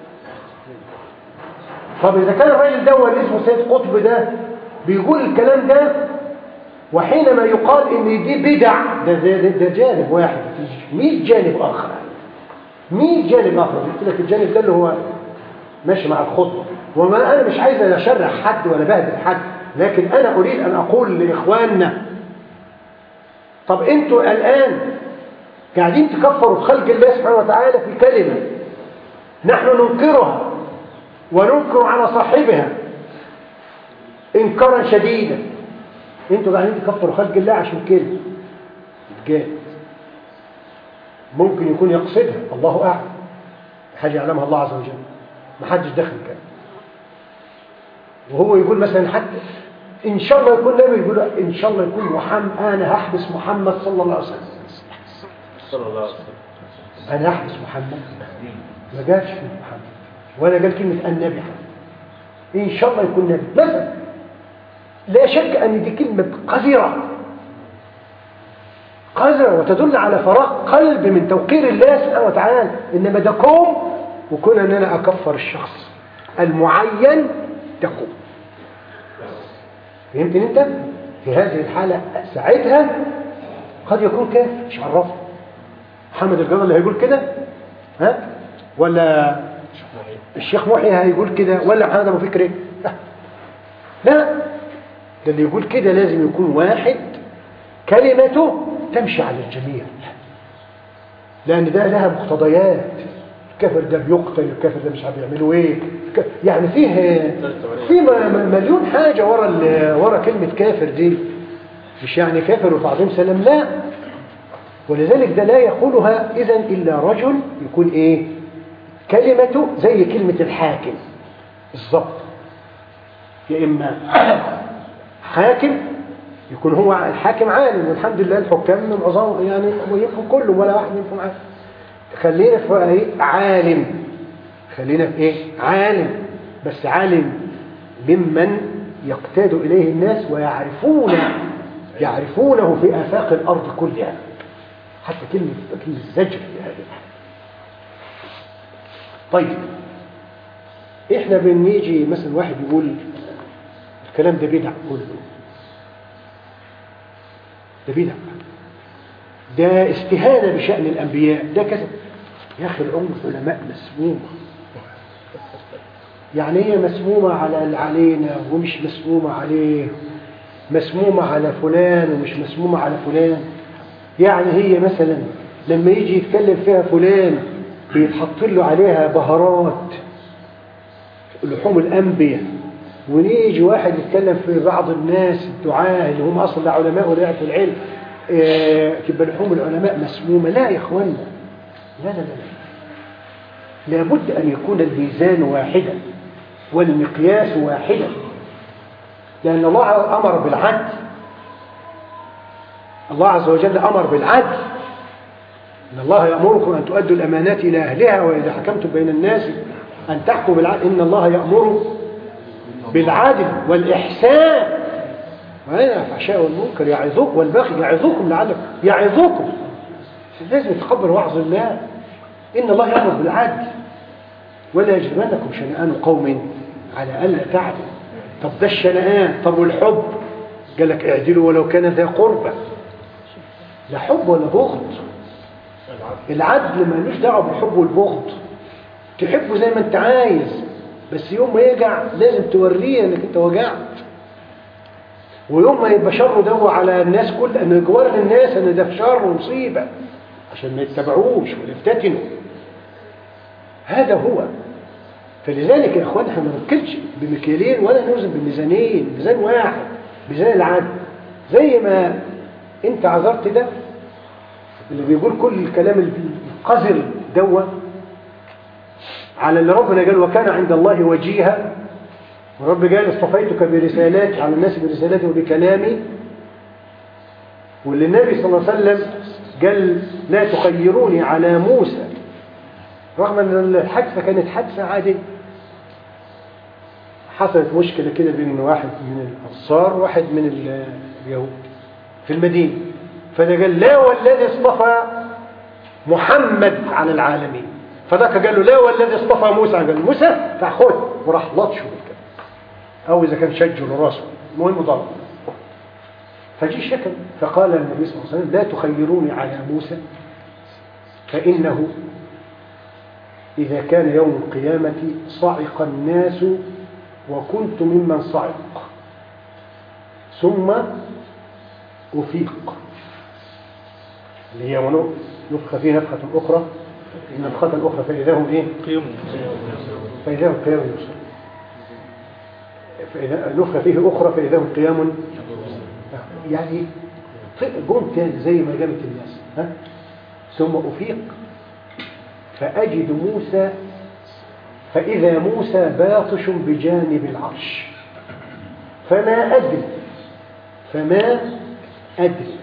A: طب إذا كان الراجل ده هو اللي اسمه سيد قطب ده بيقول الكلام ده، وحينما يقال إن دي بدع، ده, ده, ده, ده جانب واحد، مئة جانب آخر، مئة جانب آخر. قلت لك الجانب ده اللي هو ماشي مع الخطبة، وما أنا مش عايز أشرح حد ولا بهدل حد، لكن أنا أريد أن أقول لإخواننا طب أنتوا الآن قاعدين تكفروا في خلق الله سبحانه وتعالى في كلمة نحن ننكرها وننكر على صاحبها إنكارا شديدا. أنتوا قاعدين تكفروا خلق الله عشان كده، جاد، ممكن يكون يقصدها، الله أعلم، حاجة يعلمها الله عز وجل، ما حدش دخل كده. وهو يقول مثلا حتى إن شاء الله يكون نبي، يقول إن شاء الله يكون محمد، أنا هحبس محمد صلى الله عليه وسلم،
B: صلى الله عليه وسلم،
A: أنا هحبس محمد، ما جاتش في محمد ولا قال كلمة النبي حتى. إن شاء الله يكون نبي مثلا. لا شك أن دي كلمة قذرة قذرة وتدل على فراغ قلب من توقير الله سبحانه وتعالى. إنما ده كوم، وكون أن أنا أكفر الشخص المعين تقوم. فهمتني أنت؟ في هذه الحالة ساعتها قد يكون كافر، مش عرفه. محمد الجبل اللي هيقول كده، ها؟ ولا الشيخ محي هيقول كده، ولا محمد أبو فكري؟ لا لا، ده اللي يقول كده لازم يكون واحد كلمته تمشي على الجميع، لأن ده لها مقتضيات. الكافر ده بيقتل، الكافر ده مش عارف يعملوا ايه، يعني فيه في مليون حاجة ورا ورا كلمة كافر دي. مش يعني كافر وبعدين سلام، لا. ولذلك ده لا يقولها إذن إلا رجل يكون ايه كلمته زي كلمة الحاكم بالظبط. يا إما حاكم يكون هو الحاكم عالم، والحمد لله الحكام معظم يعني يمكن كلهم ولا واحد منهم عالم. خلينا في ايه عالم، خلينا في ايه عالم، بس عالم ممن يقتاد إليه الناس ويعرفون يعرفونه في آفاق الأرض كلها. حتى كلمة كلمة زجر في هذه. طيب احنا بنيجي مثلا واحد يقول الكلام ده بدع، كله ده بدع، ده استهانة بشأن الأنبياء، ده كذا. يا أخي الأمة علماء مسمومة، يعني هي مسمومة على اللي علينا ومش مسمومة عليه، مسمومة على فلان ومش مسمومة على فلان. يعني هي مثلا لما يجي يتكلم فيها فلان بيتحط له عليها بهارات لحوم الأنبياء، ونيجي واحد يتكلم في بعض الناس الدعاة اللي هم أصلا علماء ولا يعرفوا العلم، إيه تبقى لحوم العلماء مسمومة. لا يا إخوانا، لا لا لا لا، لابد أن يكون الميزان واحدا والمقياس واحدا، لأن الله أمر بالعدل. الله عز وجل أمر بالعدل، إن الله يأمركم أن تؤدوا الأمانات إلى أهلها وإذا حكمتم بين الناس أن تحكموا بالعدل، إن الله يأمر بالعدل والإحسان وينهى عن الفحشاء والمنكر يعظكم والبغي يعظكم لعلكم يعظكم. لازم يتقبل وعظ الله. إن الله يأمر بالعدل ولا يجرمنكم شنآن قوم على ألا تعدل. طب ده الشنآن، طب والحب؟ قال لك اعدلوا ولو كان ذا قربى. لا حب ولا بغض. العدل مالوش دعوه بالحب والبغض. تحبه زي ما انت عايز، بس يوم ما يجع لازم توريه انك انت وجعت، ويوم ما يبقى شره دوا على الناس كل ان جوار الناس ان ده شر ومصيبه عشان ما يتبعوش ويفتتنوا. هذا هو. فلذلك يا اخوان احنا ما نركزش بمكيالين ولا نوزن بميزانين، ميزان واحد، ميزان العدل. زي ما انت عذرت ده اللي بيقول كل الكلام القذر دوا على اللي ربنا قال وكان عند الله وجيها، ورب قال اصطفيتك برسالاتي على الناس برسالاتي وبكلامي، واللي النبي صلى الله عليه وسلم قال لا تخيروني على موسى، رغم ان الحادثه كانت حادثه عاديه. حصلت مشكله كده بين واحد من الانصار وواحد من اليهود في المدينه، فده قال لا والذي اصطفى محمد على العالمين، فذاك قال له لا والذي اصطفى موسى، قال موسى فخذ، وراح لطشه بالكده، او اذا كان شجه لراسه، المهم ضرب. فجي شكل فقال النبي صلى الله عليه وسلم لا تخيروني على موسى فانه اذا كان يوم القيامه صعق الناس وكنت ممن صعق ثم افيق، اللي هي نفخ فيه نفخه اخرى نفخه اخرى فاذا هم ايه فاذا هم قيام يصير، فإذا نفخ فيه أخرى فإذا هم قيام. يعني قوم تاني زي ما قامت الناس، ها؟ ثم أفيق فأجد موسى فإذا موسى باطش بجانب العرش فما أدري فما أدري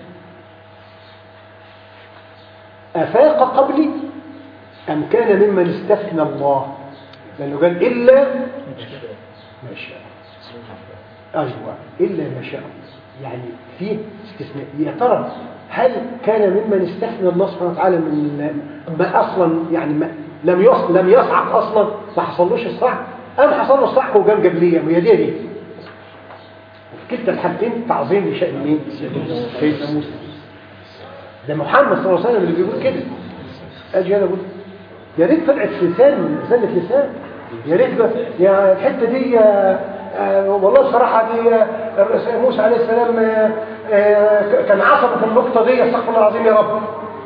A: أفاق قبلي أم كان ممن استثنى الله، لأنه قال إلا ما شاء. أيوة إلا ما شاء، يعني فيه استثناء. يا ترى هل كان ممن استثنى الله سبحانه وتعالى من ما أصلا يعني ما لم يص لم يصعق أصلا، ما حصلوش الصعق، أم حصل له الصعق وقام قبلية؟ وهي دي دي في كلتا الحالتين تعظيم لشأن مين؟ سيدنا موسى. ده محمد صلى الله عليه وسلم اللي بيقول كده. أجي أنا أقول يا ريت طلعت لسان زلة لسان، يا ريت يا الحتة دي آه والله بصراحة دي آه موسى عليه السلام آه آه كان عصب في النقطة دي، استغفر الله العظيم يا رب.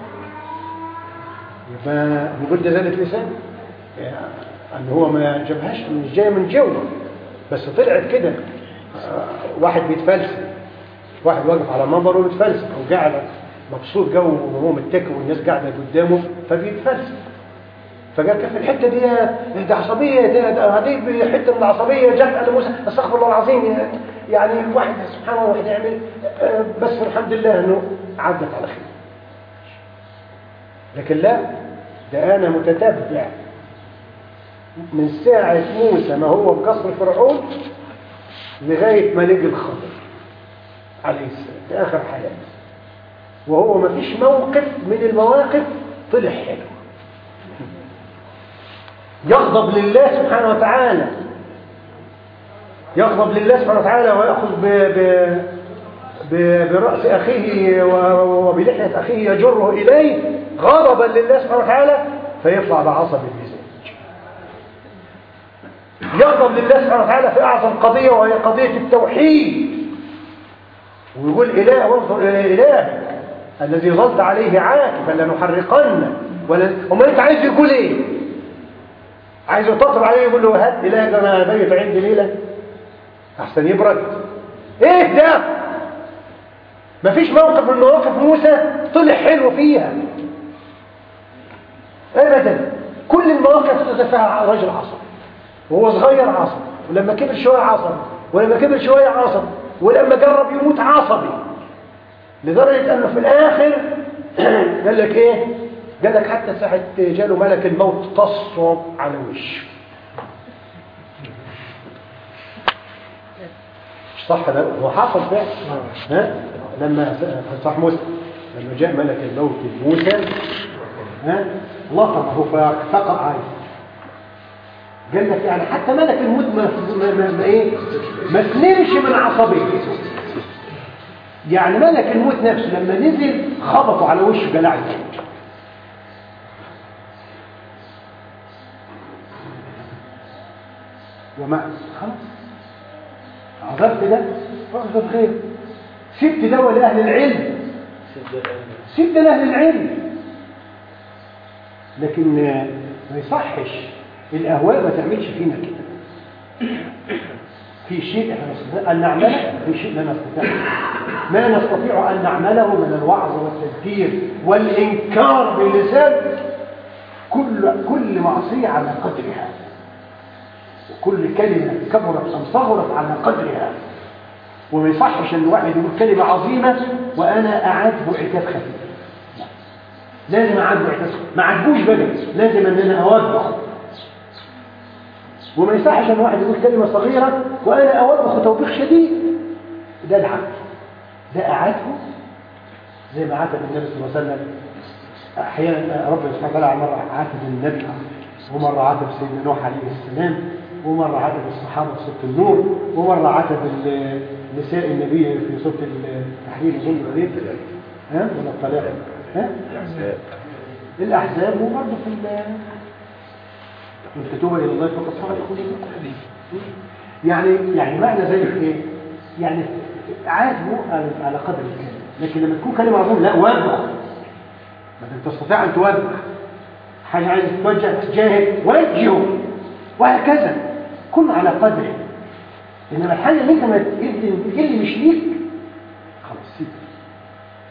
A: يبقى نقول ده زلة لسان، يعني أن هو ما جابهاش مش جاية من جوه، بس طلعت كده. آه واحد بيتفلسف، واحد واقف على منبر وبيتفلسف أو قاعد مبسوط جو وهو متكئ والناس قاعدة قدامه فبيتفلسف، فقال كيف الحته دي ده عصبيه، ده, ده هذه حته من العصبيه جت على موسى، استغفر الله العظيم. يعني واحد سبحان الله واحد يعمل، بس الحمد لله انه عدت على خير. لكن لا، ده انا متتبع من ساعه موسى ما هو في قصر فرعون لغايه ما لقي الخضر عليه السلام في اخر حياته، وهو ما فيش موقف من المواقف طلع حلو. يغضب لله سبحانه وتعالى، يغضب لله سبحانه وتعالى ويأخذ ب... ب... ب... برأس أخيه وبلحية أخيه يجره إليه غضبا لله سبحانه وتعالى فيطلع بعصب المزاج. يغضب لله سبحانه وتعالى في أعظم قضية وهي قضية التوحيد، ويقول إله وانظر إلى إله الذي ظلت عليه عاكفا لنحرقنه ولا... وما أنت عايز يقول إيه؟ عايز يطبطب عليه يقول له هات إله ده أنا بيت عندي ليلة أحسن يبرد. إيه ده؟ مفيش موقف من مواقف موسى طلع حلو فيها أبدا. كل المواقف تتفاعل رجل عصب، وهو صغير عصب، ولما كبر شوية عصب، ولما كبر شوية عصب، ولما جرب يموت عصبي، لدرجة أنه في الآخر قال لك إيه؟ قال لك حتى ساعة جاله ملك الموت تصعب على وشه. مش صح ده؟ هو حصل فعلا. ها؟ لما صح موسى لما جاء ملك الموت موسى ها لطمه فاقتقع عينه. قال لك يعني حتى ملك الموت ما ما, ما, ما ايه ما سلمش من عصبيته. يعني ملك الموت نفسه لما نزل خبطوا على وشه جلع الجلد. وما خلاص عذبت ده فأخذت خير، سبت ده لأهل العلم، سبت لأهل العلم. لكن ما يصحش الأهواء ما تعملش فينا كده. في شيء احنا نستطيع أن نعمله، في شيء لا نستطيع ما نستطيع أن نعمله من الوعظ والتذكير والإنكار باللسان. كل كل معصية على قدرها، وكل كلمة كبرت أم صغرت على قدرها. وما يصحش أن الواحد يقول كلمة عظيمة وأنا أعاتبه عتاب خفيف. لازم أعاتبه عتاب خفيف، ما عاتبوش بقى، لازم أن أنا أوضح. وما يصحش أن الواحد يقول كلمة صغيرة وأنا أوضح توبيخ شديد. ده العبد، ده أعاتبه زي ما عاتب النبي صلى الله عليه وسلم. أحيانا ربنا سبحانه وتعالى مرة عاتب النبي، ومرة عاتب سيدنا نوح عليه السلام، ومرة عاتب الصحابة في سورة النور، ومرة عاتب نساء النبي في سورة التحريم أظن عليه ها ولا الطلاق ها الأحزاب، وبرضه في من كتوبة إلى الله فقط صار يقول يعني يعني معنى ذلك إيه؟ يعني عاتبه على قدر الكلمة، لكن لما تكون كلمة عظيمة لا وضح، ما تستطيع أن توضح حاجة عايز توجه تجاهد وجهه وهكذا، كن على قدره. إنما الحاجة اللي انت ما اللي مش ليك خلاص سيب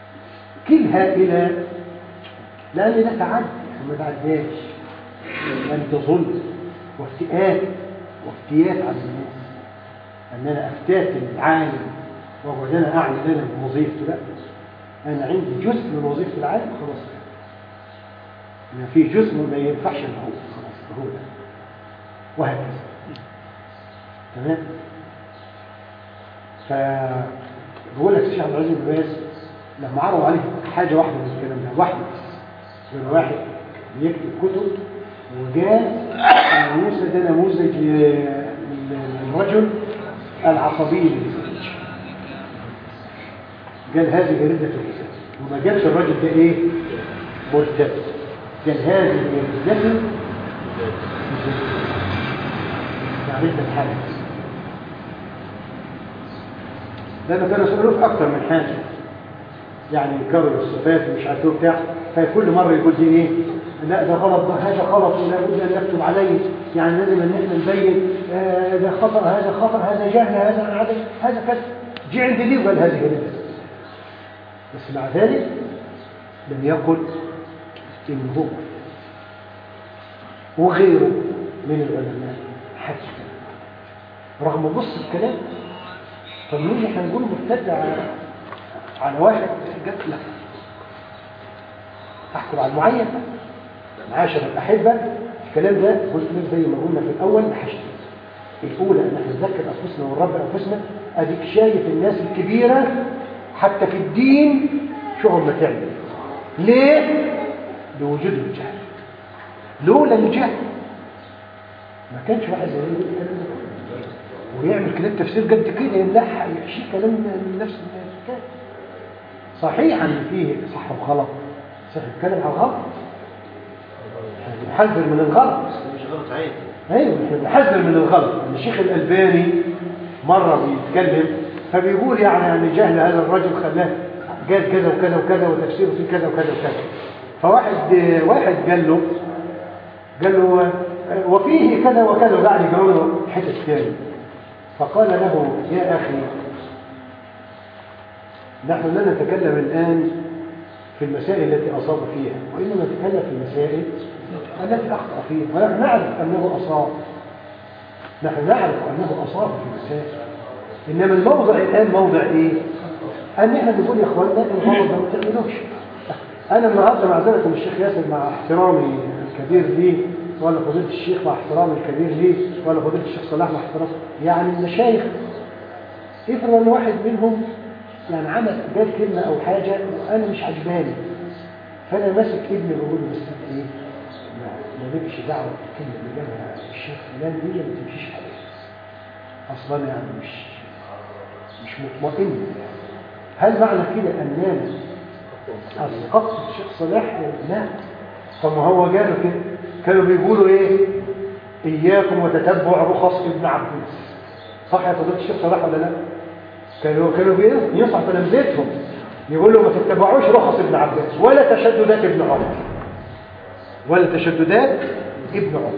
A: كلها إلى لأن ده تعدي ما تعداش، لأن ده ظلم وافتئات وافتيات على الناس، أن أنا أفتات العالم وهو ده أنا أعمل أنا بوظيفتي. لا، أنا عندي جزء من وظيفة العالم خلاص، إن في جزء ما ينفعش هو خلاص هو ده، وهكذا. تمام. فبقول لك الشيخ عبد العزيز بن باز لما عرضوا عليه حاجة واحدة من الكلام ده، واحدة من واحد بيكتب كتب وجاء موسى ده نموذج للرجل العصبي، قال هذه ردة الرسالة، وما جابش الرجل ده ايه مرتد، قال هذه ردة يعني ردة الحالة. لأنه كانوا يسألوه في أكثر من حاجة، يعني يكرر الصفات ومش عارف بتاع، فكل مرة يقول دي ايه، لا ده غلط، ده هذا غلط ولا بد ان نكتب عليه، يعني لازم ان احنا نبين آه ده خطر، هذا خطر، هذا جهل، هذا عدم، هذا كذا. جي عند دي وقال هذه ردة، بس مع ذلك لم يقل إن هو وغيره من العلماء حج رغم بص الكلام. طب مين احنا نقول مرتد على على واحد جت لا احكم على المعين. معاشر الأحبة الكلام ده قلت لك زي ما قلنا في الأول بحاجتين. الأولى أن احنا نذكر أنفسنا ونربي أنفسنا. أديك شايف الناس الكبيرة حتى في الدين شو هم تعمل ليه؟ لوجود الجهل. لولا الجهل ما كانش واحد زي يقول الكلام ده ويعمل كلام تفسير قد كده يملح يحشي كلام من نفس الكلام. صحيح ان فيه صح وغلط، صح الكلام على الغلط، نحذر من الغلط،
B: مش غلط عيب.
A: ايوه نحذر من الغلط. الشيخ الألباني مره بيتكلم فبيقول يعني ان جهل هذا الرجل خلاه قال كذا وكذا وكذا وتفسيره في كذا وكذا وكذا. فواحد واحد قال له قال له وفيه كذا وكذا وقاعد يقول له حته ثاني. فقال له يا اخي نحن لا نتكلم الان في المسائل التي اصاب فيها، وانما نتكلم في المسائل التي اخطا فيها، ونحن نعرف انه اصاب، نحن نعرف انه اصاب في المسائل. انما الموضع الان موضع ايه؟ ان احنا بنقول يا اخواننا الغلط ده ما تعملوش. انا النهارده معذره الشيخ ياسر مع احترامي الكبير ليه، ولا فضيله الشيخ مع احترامي الكبير ليه، ولا فضيله الشيخ صلاح مع احترامي، يعني المشايخ افرض ان واحد منهم يعني عمل قال كلمه او حاجه وانا مش عجباني، فانا ماسك ابني بقول له بس ايه ما لكش دعوه بالكلمه اللي قالها الشيخ فلان دي ما تمشيش عليها اصلا، يعني مش مش مطمئن. هل معنى كده اننا اسقطت الشيخ صلاح؟ لا. طب ما هو قالوا كده، كانوا بيقولوا ايه؟ اياكم وتتبع رخص ابن عباس. صح يا فضيله الشيخ صلاح ولا لا؟ كانوا كانوا بينصحوا تلامذتهم يقولوا ما تتبعوش رخص ابن عباس ولا تشددات ابن عمر، ولا تشددات ابن عمر.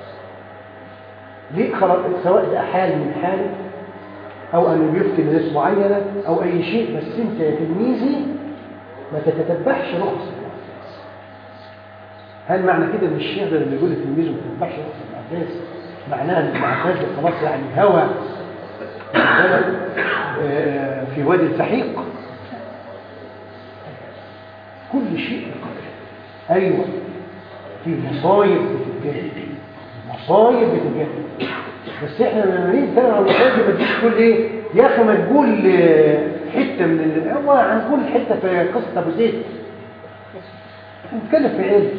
A: ليه؟ خلاص سواء ده حال من حاله او انه بيفتي ناس معينه او اي شيء، بس انت يا تلميذي ما تتتبعش رخص ابن عباس. هل معنى كده ان الشيخ ده لما يقول لتلميذه ما تتبعش رخص ابن عباس معناه ان ابن عباس خلاص يعني هوى في وادي السحيق؟ كل شيء بقدر. ايوه في مصايب بتتجاهل، مصايب بتتجاهل، بس احنا لما نيجي نتكلم عن المصايب ما تجيش تقول ايه يا اخي ما تقول حته من هو هنقول حته في قصه ابو زيد. احنا بنتكلم في علم.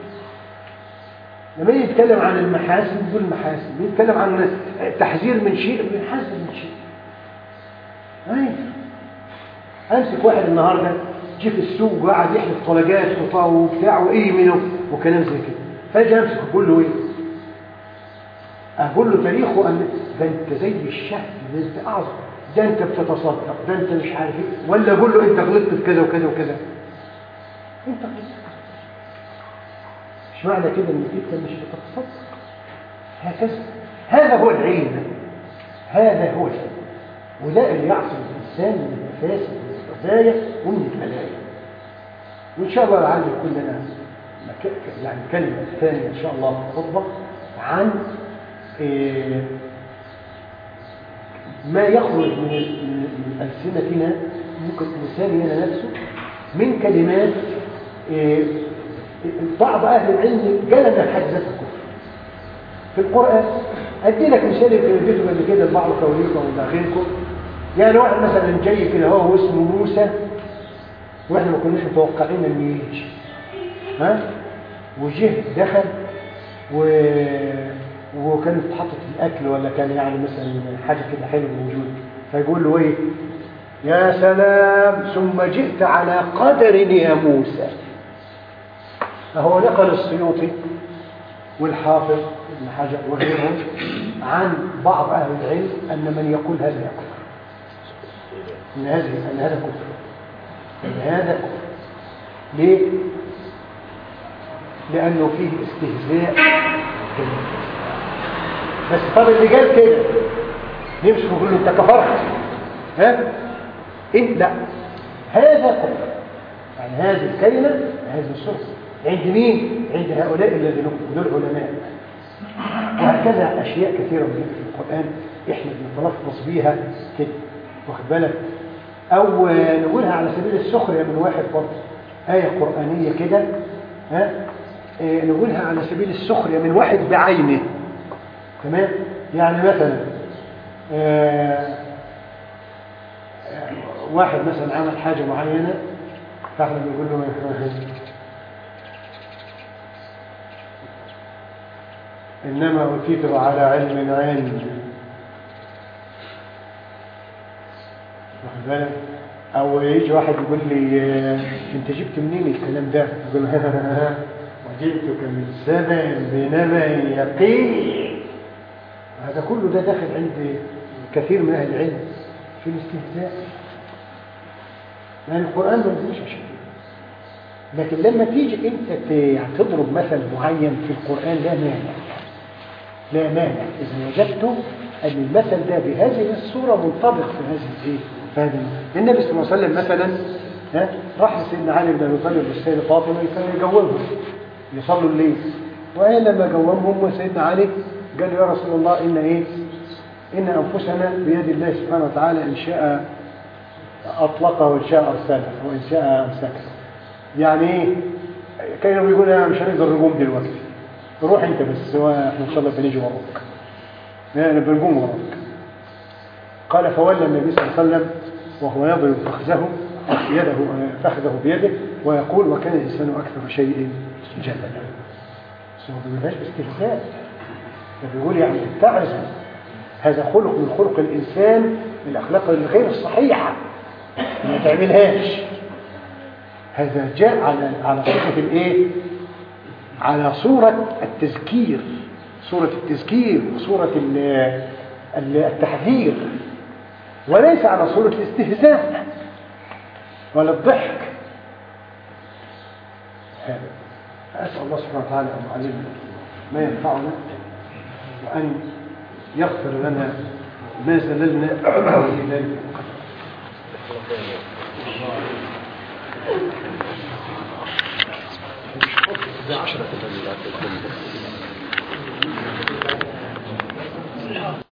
A: لما يجي يتكلم عن المحاسن نقول المحاسن، يتكلم عن التحذير من شيء بنحذر من شيء. ايوه امسك واحد النهارده جه في السوق وقعد يحلف طلقات وبتاع وايه منه وكلام زي كده، فاجي امسك اقول له ايه؟ اقول له تاريخه ان ده انت زي الشهد، ده انت اعظم، ده انت بتتصدق، ده انت مش عارف ايه، ولا اقول له انت غلطت في كذا وكذا وكذا؟ انت غلطت. مش معنى كده انك انت مش بتتصدق. هكذا هذا هو العلم، هذا هو العلم. ولا اللي يعصم الانسان من المفاسد والقضايا ومن البلايا. وإن شاء الله لعل يكون لنا يعني كلمة ثانية إن شاء الله في الخطبة عن إيه ما يخرج من ألسنتنا ممكن لساننا نفسه من كلمات إيه بعض أهل العلم قال أنها حد ذات الكفر في القرآن. أدي لك مثال يمكن اديته قبل كده لبعض كوليكم ولا غيركم. يعني واحد مثلا جاي كده هو اسمه موسى واحنا ما كناش متوقعين ان يجي، ها وجه دخل و... وكانت اتحطت في الاكل ولا كان يعني مثلا حاجه كده حلوه موجوده، فيقول له ايه يا سلام ثم جئت على قدر يا موسى. فهو نقل السيوطي والحافظ ابن حجر وغيرهم عن بعض اهل العلم ان من يقول هذا يكفر، ان هذا ان هذا كفر، ان هذا كفر. ليه؟ لانه فيه استهزاء. بس طب اللي قال كده نمسك ونقول له انت كفرت، ها ايه؟ لا، هذا كفر. يعني هذه الكلمه هذه الصوره عند مين؟ عند هؤلاء الذين هم العلماء. وهكذا اشياء كثيره من في القران احنا بنتلفظ بيها كده، واخد بالك؟ او نقولها على سبيل السخريه من واحد برضه ايه قرانيه كده، ها إيه نقولها على سبيل السخريه من واحد بعينه، تمام؟ يعني مثلا آه واحد مثلا عمل حاجه معينه فاحنا بنقول له انما اوتيته على علم عندي، واخد بالك؟ او يجي واحد يقول لي انت جبت منين الكلام ده؟ يقول له وجئتك من سبع بنبأ يقين. هذا كله ده داخل عند كثير من اهل العلم في الاستهزاء، لان القران ما نزلش عشان كده. لكن لما تيجي انت يعني تضرب مثل معين في القران لا مانع، لا مانع اذا وجدت ان المثل ده بهذه الصوره منطبق في هذه الايه فهذا. النبي صلى الله عليه وسلم مثلا ها راح لسيدنا علي بن ابي طالب والسيده فاطمه كانوا يجوبهم يصلوا الليل، وقال لما جوبهم وسيدنا علي قال له يا رسول الله ان ايه ان انفسنا بيد الله سبحانه وتعالى ان شاء اطلقه وان شاء ارسله وان شاء امسكه. يعني ايه؟ كانوا بيقولوا انا مش هنقدر نقوم دلوقتي، روح انت بس واحنا ان شاء الله بنيجي وراك، يعني بنقوم وراك. قال فولى النبي صلى الله عليه وسلم وهو يضرب فخذه يده فخذه بيده ويقول وكان الانسان اكثر شيء جدلا. بس ما بيقولهاش باستهزاء، ده بيقول يعني اتعظ، هذا خلق من خلق الانسان، الاخلاق الغير الصحيحه ما تعملهاش. هذا جاء على على صوره الايه؟ على صوره التذكير، صوره التذكير وصوره التحذير، وليس على صورة الاستهزاء ولا الضحك. هذا أسأل الله سبحانه وتعالى أن يعلمنا ما ينفعنا وأن يغفر لنا ما زللنا في ذلك القدر.